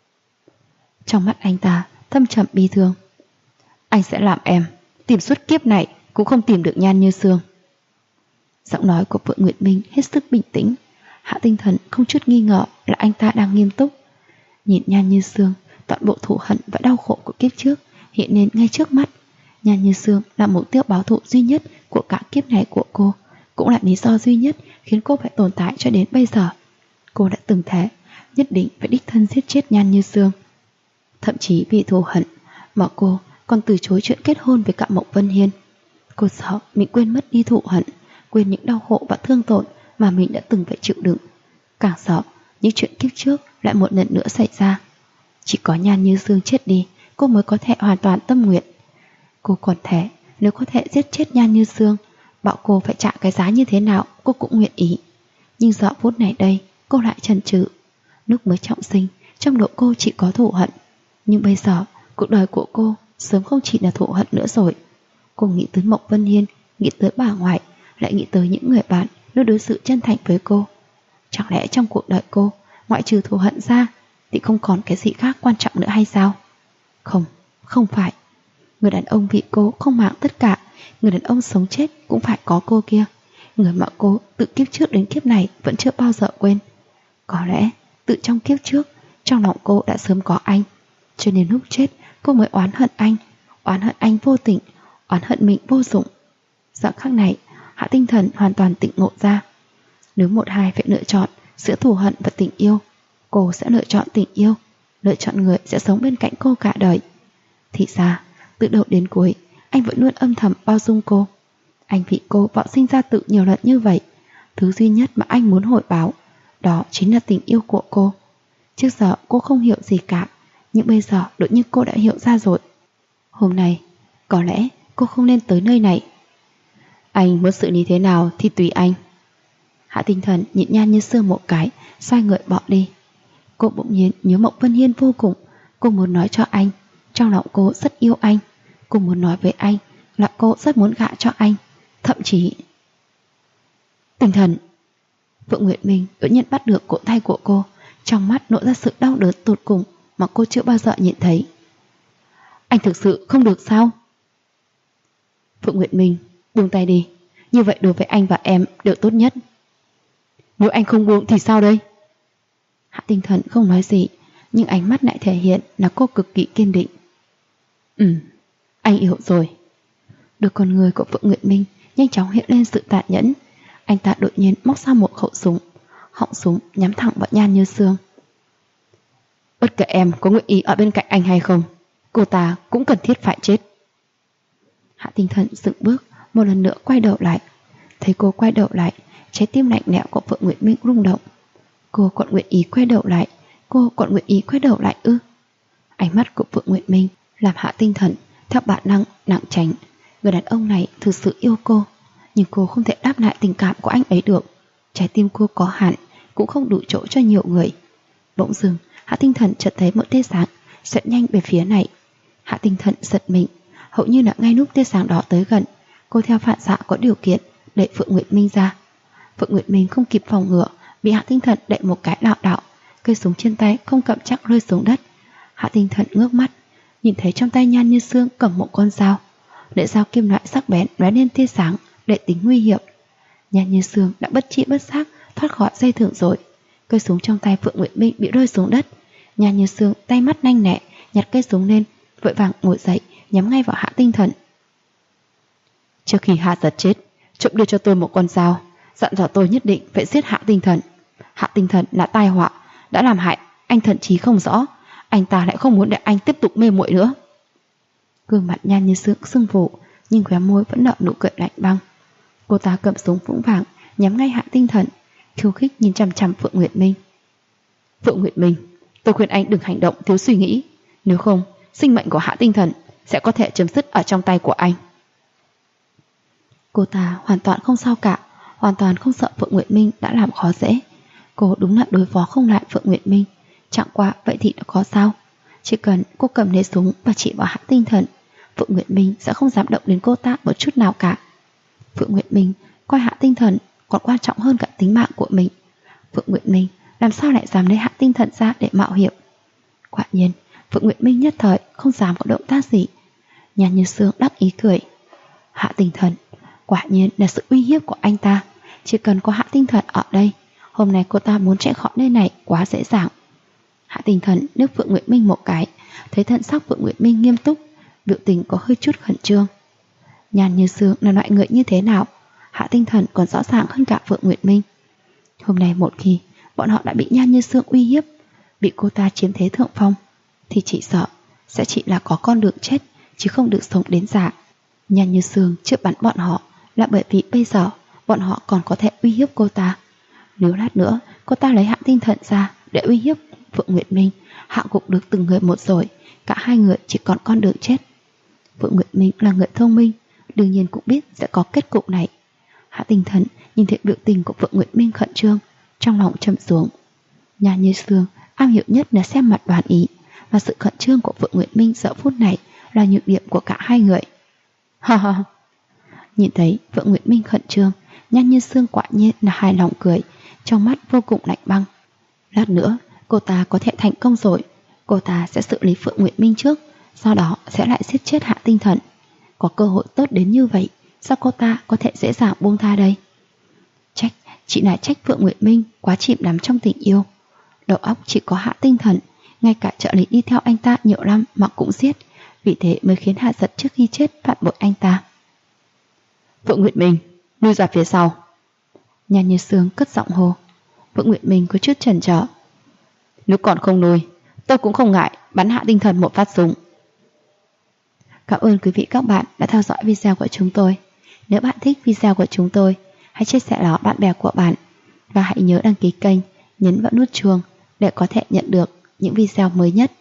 Trong mắt anh ta thâm trầm bi thương. Anh sẽ làm em tìm suốt kiếp này cũng không tìm được Nhan Như Sương. Giọng nói của Phượng Nguyệt Minh hết sức bình tĩnh. Hạ Tinh Thần không chút nghi ngờ là anh ta đang nghiêm túc. Nhìn Nhan Như Sương, toàn bộ thù hận và đau khổ của kiếp trước hiện lên ngay trước mắt. Nhan Như Sương là mục tiêu báo thù duy nhất của cả kiếp này của cô, cũng là lý do duy nhất khiến cô phải tồn tại cho đến bây giờ. Cô đã từng thề nhất định phải đích thân giết chết Nhan Như Sương. Thậm chí vì thù hận mà cô còn từ chối chuyện kết hôn với cả Mộc Vân Hiên. Cô sợ mình quên mất đi thù hận, quên những đau khổ và thương tổn mà mình đã từng phải chịu đựng. Càng sợ những chuyện kiếp trước lại một lần nữa xảy ra. Chỉ có Nhan Như Sương chết đi, cô mới có thể hoàn toàn tâm nguyện. Cô còn thề nếu có thể giết chết Nhan Như Sương, bảo cô phải trả cái giá như thế nào cô cũng nguyện ý. Nhưng giờ phút này đây, cô lại chần chừ. Lúc mới trọng sinh, trong độ cô chỉ có thù hận. Nhưng bây giờ, cuộc đời của cô sớm không chỉ là thù hận nữa rồi. Cô nghĩ tới Mộc Vân Hiên, nghĩ tới bà ngoại, lại nghĩ tới những người bạn luôn đối xử chân thành với cô. Chẳng lẽ trong cuộc đời cô, ngoại trừ thù hận ra thì không còn cái gì khác quan trọng nữa hay sao? Không, không phải. Người đàn ông vì cô không màng tất cả, người đàn ông sống chết cũng phải có cô kia. Người mà cô từ kiếp trước đến kiếp này vẫn chưa bao giờ quên. Có lẽ từ trong kiếp trước, trong lòng cô đã sớm có anh, cho nên lúc chết cô mới oán hận anh vô tình, oán hận mình vô dụng. Giờ khắc này, Hạ Tinh Thần hoàn toàn tỉnh ngộ ra. Nếu một hai phải lựa chọn giữa thù hận và tình yêu, cô sẽ lựa chọn tình yêu, lựa chọn người sẽ sống bên cạnh cô cả đời. Thì ra, từ đầu đến cuối, anh vẫn luôn âm thầm bao dung cô. Anh vì cô bạo sinh ra tự nhiều lần như vậy. Thứ duy nhất mà anh muốn hồi báo, đó chính là tình yêu của cô. Trước giờ cô không hiểu gì cả, nhưng bây giờ đột nhiên cô đã hiểu ra rồi. Hôm nay, có lẽ cô không nên tới nơi này. Anh muốn xử lý thế nào thì tùy anh. Hạ Tinh Thần nhịn Nhan Như Sương một cái, xoay người bỏ đi. Cô bỗng nhiên nhớ Mộc Vân Hiên vô cùng. Cô muốn nói cho anh, trong lòng cô rất yêu anh. Cô muốn nói với anh là cô rất muốn gả cho anh. Thậm chí... Tinh Thần. Phượng Nguyệt Minh đột nhiên bắt được cổ tay của cô, trong mắt nổi ra sự đau đớn tột cùng mà cô chưa bao giờ nhìn thấy. Anh thực sự không được sao? Phượng Nguyệt Minh, buông tay đi. Như vậy đối với anh và em đều tốt nhất. Nếu anh không buông thì sao đây? Hạ Tinh Thần không nói gì, nhưng ánh mắt lại thể hiện là cô cực kỳ kiên định. Anh hiểu rồi. Đôi con người của Phượng Nguyệt Minh nhanh chóng hiện lên sự tàn nhẫn. Anh ta đột nhiên móc ra một khẩu súng, họng súng nhắm thẳng vào Nhan Như Sương. Bất kể em có nguyện ý ở bên cạnh anh hay không, cô ta cũng cần thiết phải chết. Hạ Tinh Thần dừng bước, một lần nữa quay đầu lại. Thấy cô quay đầu lại, trái tim lạnh lẽo của Phượng Nguyệt Minh rung động. Cô còn nguyện ý quay đầu lại, cô còn nguyện ý quay đầu lại ư? Ánh mắt của Phượng Nguyệt Minh làm Hạ Tinh Thần theo bản năng nặng tránh. Người đàn ông này thực sự yêu cô, nhưng cô không thể đáp lại tình cảm của anh ấy được. Trái tim cô có hạn, cũng không đủ chỗ cho nhiều người. Bỗng dưng, Hạ Tinh Thần chợt thấy một tia sáng xẹt nhanh về phía này. Hạ Tinh Thần giật mình, hầu như là ngay lúc tia sáng đó tới gần, cô theo phản xạ có điều kiện đẩy Phượng Nguyệt Minh ra. Phượng Nguyệt Minh không kịp phòng ngừa, bị Hạ Tinh Thần đẩy một cái lảo đảo, cây súng trên tay không cầm chắc rơi xuống đất. Hạ Tinh Thần ngước mắt, nhìn thấy trong tay Nhan Như Sương cầm một con dao. Lưỡi dao kim loại sắc bén lóe lên tia sáng, để tính nguy hiểm. Nhan Như Sương đã bất tri bất giác thoát khỏi dây thừng rồi. Cây súng trong tay Phượng Nguyệt Minh bị rơi xuống đất. Nhan Như Sương tay mắt nhanh nhẹ nhặt cây súng lên, vội vàng ngồi dậy nhắm ngay vào Hạ Tinh Thần. Trước khi Hạ Giật chết, trộm đưa cho tôi một con dao, dặn dò tôi nhất định phải giết Hạ Tinh Thần. Hạ Tinh Thần là tai họa, đã làm hại anh thậm chí không rõ. Anh ta lại không muốn để anh tiếp tục mê muội nữa. Gương mặt Nhan Như Sương sưng phù, nhưng khóe môi vẫn nở nụ cười lạnh băng. Cô ta cầm súng vững vàng nhắm ngay Hạ Tinh Thần. khiêu khích nhìn chằm chằm Phượng Nguyệt Minh. Phượng Nguyệt Minh, tôi khuyên anh đừng hành động thiếu suy nghĩ, nếu không, sinh mệnh của Hạ Tinh Thần sẽ có thể chấm dứt ở trong tay của anh. Cô ta hoàn toàn không sao cả, hoàn toàn không sợ Phượng Nguyệt Minh đã làm khó dễ. Cô đúng là đối phó không lại Phượng Nguyệt Minh, chẳng qua vậy thì đã có sao? Chỉ cần cô cầm lấy súng và chỉ vào Hạ Tinh Thần, Phượng Nguyệt Minh sẽ không dám động đến cô ta một chút nào cả. Phượng Nguyệt Minh coi Hạ Tinh Thần còn quan trọng hơn cả tính mạng của mình. Phượng Nguyệt Minh làm sao lại dám lấy Hạ Tinh Thần ra để mạo hiểm? Quả nhiên, Phượng Nguyệt Minh nhất thời không dám có động tác gì. Nhan Như Sương đắc ý cười. Hạ Tinh Thần, quả nhiên là sự uy hiếp của anh ta. Chỉ cần có Hạ Tinh Thần ở đây, hôm nay cô ta muốn chạy khỏi nơi này quá dễ dàng. Hạ Tinh Thần liếc Phượng Nguyệt Minh một cái, thấy thần sắc Phượng Nguyệt Minh nghiêm túc, biểu tình có hơi chút khẩn trương. Nhan Như Sương là loại người như thế nào, Hạ Tinh Thần còn rõ ràng hơn cả Phượng Nguyệt Minh. Hôm nay một khi bọn họ đã bị Nhan Như Sương uy hiếp, bị cô ta chiếm thế thượng phong, thì chỉ sợ sẽ chỉ là có con đường chết, chứ không được sống đến già. Nhan Như Sương chưa bắn bọn họ là bởi vì bây giờ bọn họ còn có thể uy hiếp cô ta. Nếu lát nữa cô ta lấy Hạ Tinh Thần ra để uy hiếp Phượng Nguyệt Minh, hạ gục được từng người một rồi, cả hai người chỉ còn con đường chết. Phượng Nguyệt Minh là người thông minh, đương nhiên cũng biết sẽ có kết cục này. Hạ Tinh Thần nhìn thấy biểu tình của Phượng Nguyệt Minh khẩn trương, trong lòng trầm xuống. Nhan Như Sương am hiểu nhất là xem mặt đoán ý, và sự khẩn trương của Phượng Nguyệt Minh giờ phút này là nhược điểm của cả hai người. Ha ha. Nhìn thấy Phượng Nguyệt Minh khẩn trương, Nhan Như Sương quả nhiên là hài lòng cười, trong mắt vô cùng lạnh băng. Lát nữa cô ta có thể thành công rồi, cô ta sẽ xử lý Phượng Nguyệt Minh trước, sau đó sẽ lại giết chết Hạ Tinh Thần. Có cơ hội tốt đến như vậy, sao cô ta có thể dễ dàng buông tha đây? Chỉ là trách Phượng Nguyệt Minh quá chìm đắm trong tình yêu, đầu óc chỉ có Hạ Tinh Thần, ngay cả trợ lý đi theo anh ta nhiều năm mà cũng giết, vì thế mới khiến Hạ Giật trước khi chết phản bội anh ta. Phượng Nguyệt Minh, lui ra phía sau. Nhan Như Sương cất giọng hô. Phượng Nguyệt Minh có chút chần chờ. Nếu còn không lui, tôi cũng không ngại bắn Hạ Tinh Thần một phát súng. Cảm ơn quý vị các bạn đã theo dõi video của chúng tôi. Nếu bạn thích video của chúng tôi, hãy chia sẻ nó bạn bè của bạn, và hãy nhớ đăng ký kênh, nhấn vào nút chuông để có thể nhận được những video mới nhất.